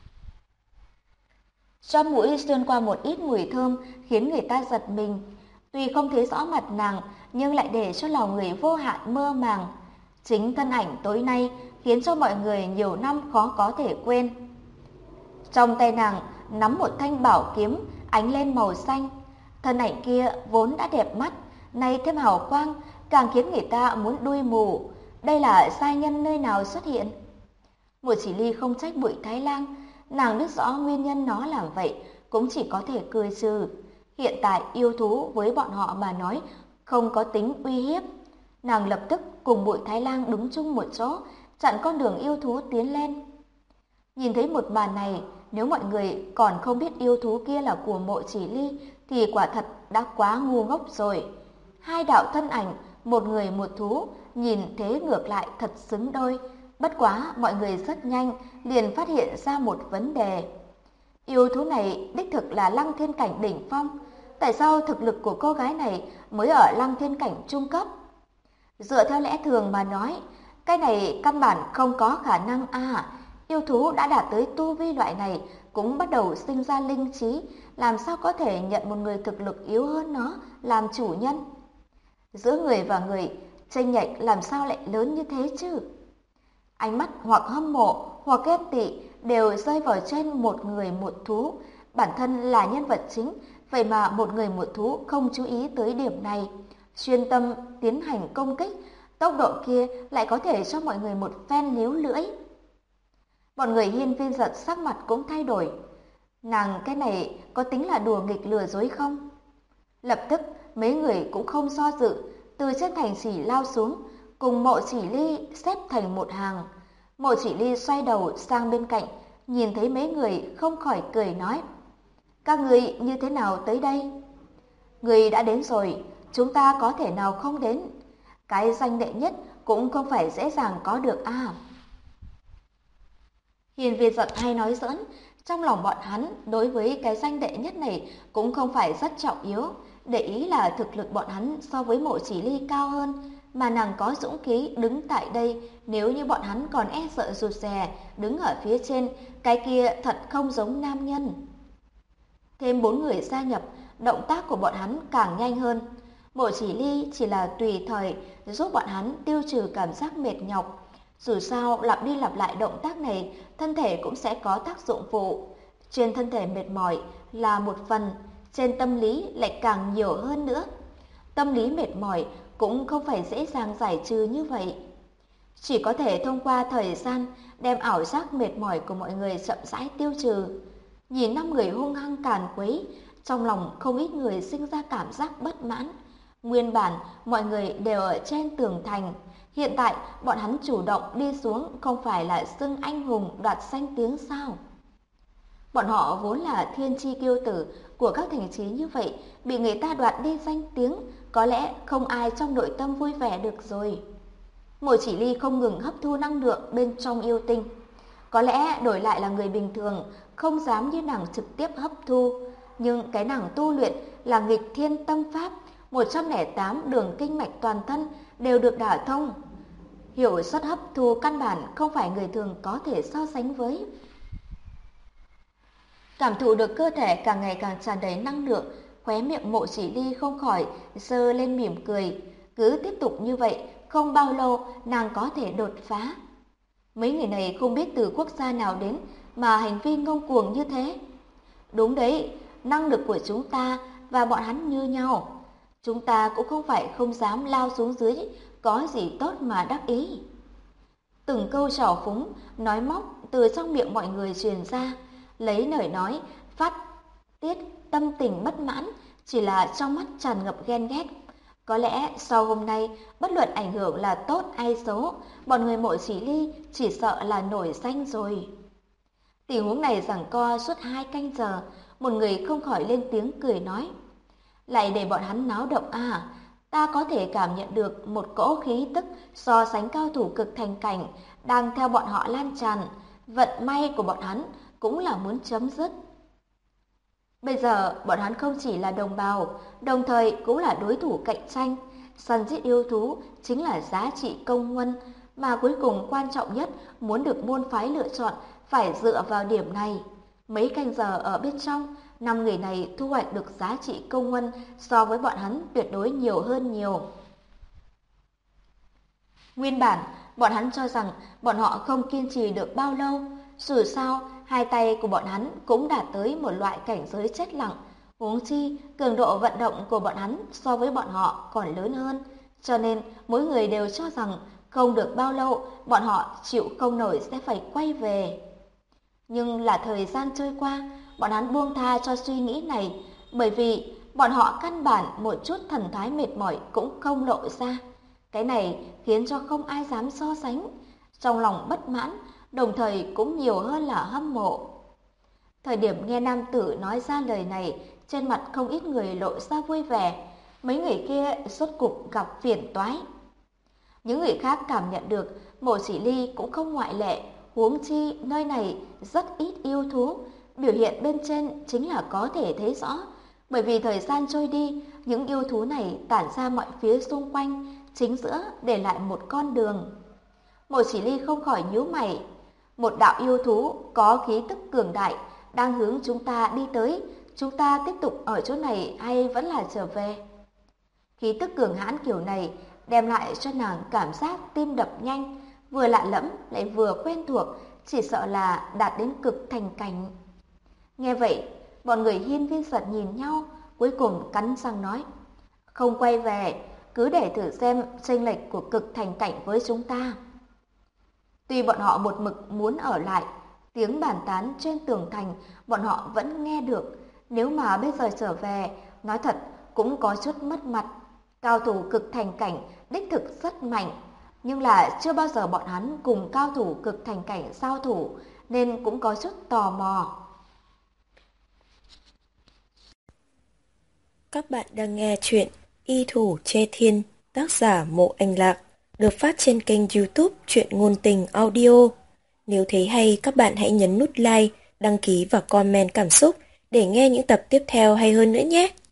Trong mũi xuyên qua một ít mùi thơm khiến người ta giật mình. Tuy không thấy rõ mặt nàng, nhưng lại để cho lòng người vô hạn mơ màng. Chính thân ảnh tối nay khiến cho mọi người nhiều năm khó có thể quên. Trong tay nàng nắm một thanh bảo kiếm ánh lên màu xanh. Thân ảnh kia vốn đã đẹp mắt, nay thêm hào quang, càng khiến người ta muốn đuôi mù. Đây là giai nhân nơi nào xuất hiện? Mộ Chỉ Ly không trách Bụi Thái Lang, nàng biết rõ nguyên nhân nó làm vậy, cũng chỉ có thể cười trừ. Hiện tại yêu thú với bọn họ mà nói không có tính uy hiếp. Nàng lập tức cùng Bụi Thái Lang đứng chung một chỗ, chặn con đường yêu thú tiến lên. Nhìn thấy một màn này, nếu mọi người còn không biết yêu thú kia là của Mộ Chỉ Ly thì quả thật đã quá ngu ngốc rồi. Hai đạo thân ảnh, một người một thú, nhìn thế ngược lại thật xứng đôi. Bất quá mọi người rất nhanh liền phát hiện ra một vấn đề. Yêu thú này đích thực là Lăng Thiên cảnh đỉnh phong. Tại sao thực lực của cô gái này mới ở Lăng Thiên cảnh trung cấp? Dựa theo lẽ thường mà nói, cái này căn bản không có khả năng à. Yêu thú đã đạt tới tu vi loại này cũng bắt đầu sinh ra linh trí, làm sao có thể nhận một người thực lực yếu hơn nó làm chủ nhân? Giữa người và người, chênh lệch làm sao lại lớn như thế chứ? Ánh mắt hoặc hâm mộ hoặc ghen tị đều rơi vào trên một người một thú. Bản thân là nhân vật chính, vậy mà một người một thú không chú ý tới điểm này, chuyên tâm tiến hành công kích, tốc độ kia lại có thể cho mọi người một phen líu lưỡi. Bọn người Hiên Viên Giật sắc mặt cũng thay đổi. Nàng cái này có tính là đùa nghịch lừa dối không? Lập tức mấy người cũng không do dự, từ trên thành trì lao xuống, cùng Mộ Chỉ Ly xếp thành một hàng. Mộ Chỉ Ly xoay đầu sang bên cạnh, nhìn thấy mấy người không khỏi cười nói: "Các người như thế nào tới đây?" "Người đã đến rồi, chúng ta có thể nào không đến? Cái danh đệ nhất cũng không phải dễ dàng có được à." Hiên Viên Giật hay nói giỡn, trong lòng bọn hắn đối với cái danh đệ nhất này cũng không phải rất trọng yếu, để ý là thực lực bọn hắn so với Mộ Chỉ Ly cao hơn, mà nàng có dũng khí đứng tại đây, nếu như bọn hắn còn e sợ rụt rè, đứng ở phía trên, cái kia thật không giống nam nhân. Thêm 4 người gia nhập, động tác của bọn hắn càng nhanh hơn. Mộ Chỉ Ly chỉ là tùy thời giúp bọn hắn tiêu trừ cảm giác mệt nhọc. Dù sao lặp đi lặp lại động tác này, thân thể cũng sẽ có tác dụng phụ. Trên thân thể mệt mỏi là một phần, trên tâm lý lại càng nhiều hơn nữa. Tâm lý mệt mỏi cũng không phải dễ dàng giải trừ như vậy. Chỉ có thể thông qua thời gian đem ảo giác mệt mỏi của mọi người chậm rãi tiêu trừ. Nhìn 5 người hung hăng càn quấy, trong lòng không ít người sinh ra cảm giác bất mãn. Nguyên bản mọi người đều ở trên tường thành, hiện tại bọn hắn chủ động đi xuống không phải là xưng anh hùng đoạt danh tiếng sao? Bọn họ vốn là thiên chi kiêu tử của các thành trì như vậy, bị người ta đoạt đi danh tiếng, có lẽ không ai trong nội tâm vui vẻ được rồi. Mộ Chỉ Ly không ngừng hấp thu năng lượng bên trong yêu tinh. Có lẽ đổi lại là người bình thường, không dám như nàng trực tiếp hấp thu, nhưng cái nàng tu luyện là nghịch thiên tâm pháp, 108 đường kinh mạch toàn thân đều được đả thông. Hiệu suất hấp thu căn bản không phải người thường có thể so sánh với. Cảm thụ được cơ thể càng ngày càng tràn đầy năng lượng, khóe miệng Mộ Chỉ Ly không khỏi giơ lên mỉm cười. Cứ tiếp tục như vậy, không bao lâu nàng có thể đột phá. Mấy người này không biết từ quốc gia nào đến mà hành vi ngông cuồng như thế. Đúng đấy, năng lực của chúng ta và bọn hắn như nhau. Chúng ta cũng không phải không dám lao xuống dưới, có gì tốt mà đắc ý. Từng câu trào phúng, nói móc từ trong miệng mọi người truyền ra, lấy lời nói phát tiết tâm tình bất mãn, chỉ là trong mắt tràn ngập ghen ghét. Có lẽ sau hôm nay, bất luận ảnh hưởng là tốt hay xấu, bọn người Mộ Chỉ Ly chỉ sợ là nổi danh rồi. Tình huống này giằng co suốt 2 canh giờ, một người không khỏi lên tiếng cười nói. Lại để bọn hắn náo động à? Ta có thể cảm nhận được một cỗ khí tức so sánh cao thủ cực thành cảnh đang theo bọn họ lan tràn. Vận may của bọn hắn cũng là muốn chấm dứt. Bây giờ bọn hắn không chỉ là đồng bào, đồng thời cũng là đối thủ cạnh tranh. Săn giết yêu thú chính là giá trị công huân, mà cuối cùng quan trọng nhất muốn được môn phái lựa chọn phải dựa vào điểm này. Mấy canh giờ ở bên trong, 5 người này thu hoạch được giá trị công huân so với bọn hắn tuyệt đối nhiều hơn nhiều. Nguyên bản, bọn hắn cho rằng bọn họ không kiên trì được bao lâu. Dù sao, 2 tay của bọn hắn cũng đạt tới một loại cảnh giới chết lặng. Huống chi, cường độ vận động của bọn hắn so với bọn họ còn lớn hơn. Cho nên, mỗi người đều cho rằng không được bao lâu, bọn họ chịu không nổi sẽ phải quay về. Nhưng là thời gian trôi qua, bọn hắn buông tha cho suy nghĩ này, bởi vì bọn họ căn bản một chút thần thái mệt mỏi cũng không lộ ra. Cái này khiến cho không ai dám so sánh, trong lòng bất mãn, đồng thời cũng nhiều hơn là hâm mộ. Thời điểm nghe nam tử nói ra lời này, trên mặt không ít người lộ ra vui vẻ, mấy người kia rốt cục gặp phiền toái. Những người khác cảm nhận được, Mộ Chỉ Ly cũng không ngoại lệ, huống chi nơi này rất ít yêu thú, biểu hiện bên trên chính là có thể thấy rõ. Bởi vì thời gian trôi đi, những yêu thú này tản ra mọi phía xung quanh, chính giữa để lại một con đường. Mộ Chỉ Ly không khỏi nhíu mày. Một đạo yêu thú có khí tức cường đại đang hướng chúng ta đi tới, chúng ta tiếp tục ở chỗ này hay vẫn là trở về? Khí tức cường hãn kiểu này đem lại cho nàng cảm giác tim đập nhanh, vừa lạ lẫm lại vừa quen thuộc, chỉ sợ là đạt đến cực thành cảnh. Nghe vậy, bọn người Hiên Viên Giật nhìn nhau, cuối cùng cắn răng nói: không quay về, cứ để thử xem chênh lệch của cực thành cảnh với chúng ta. Tuy bọn họ một mực muốn ở lại, tiếng bàn tán trên tường thành bọn họ vẫn nghe được. Nếu mà bây giờ trở về, nói thật cũng có chút mất mặt. Cao thủ cực thành cảnh đích thực rất mạnh, nhưng là chưa bao giờ bọn hắn cùng cao thủ cực thành cảnh giao thủ, nên cũng có chút tò mò. Các bạn đang nghe chuyện Y Thủ Chê Thiên, tác giả Mộ Anh Lạc, được phát trên kênh YouTube Truyện Ngôn Tình Audio. Nếu thấy hay, các bạn hãy nhấn nút like, đăng ký và comment cảm xúc để nghe những tập tiếp theo hay hơn nữa nhé.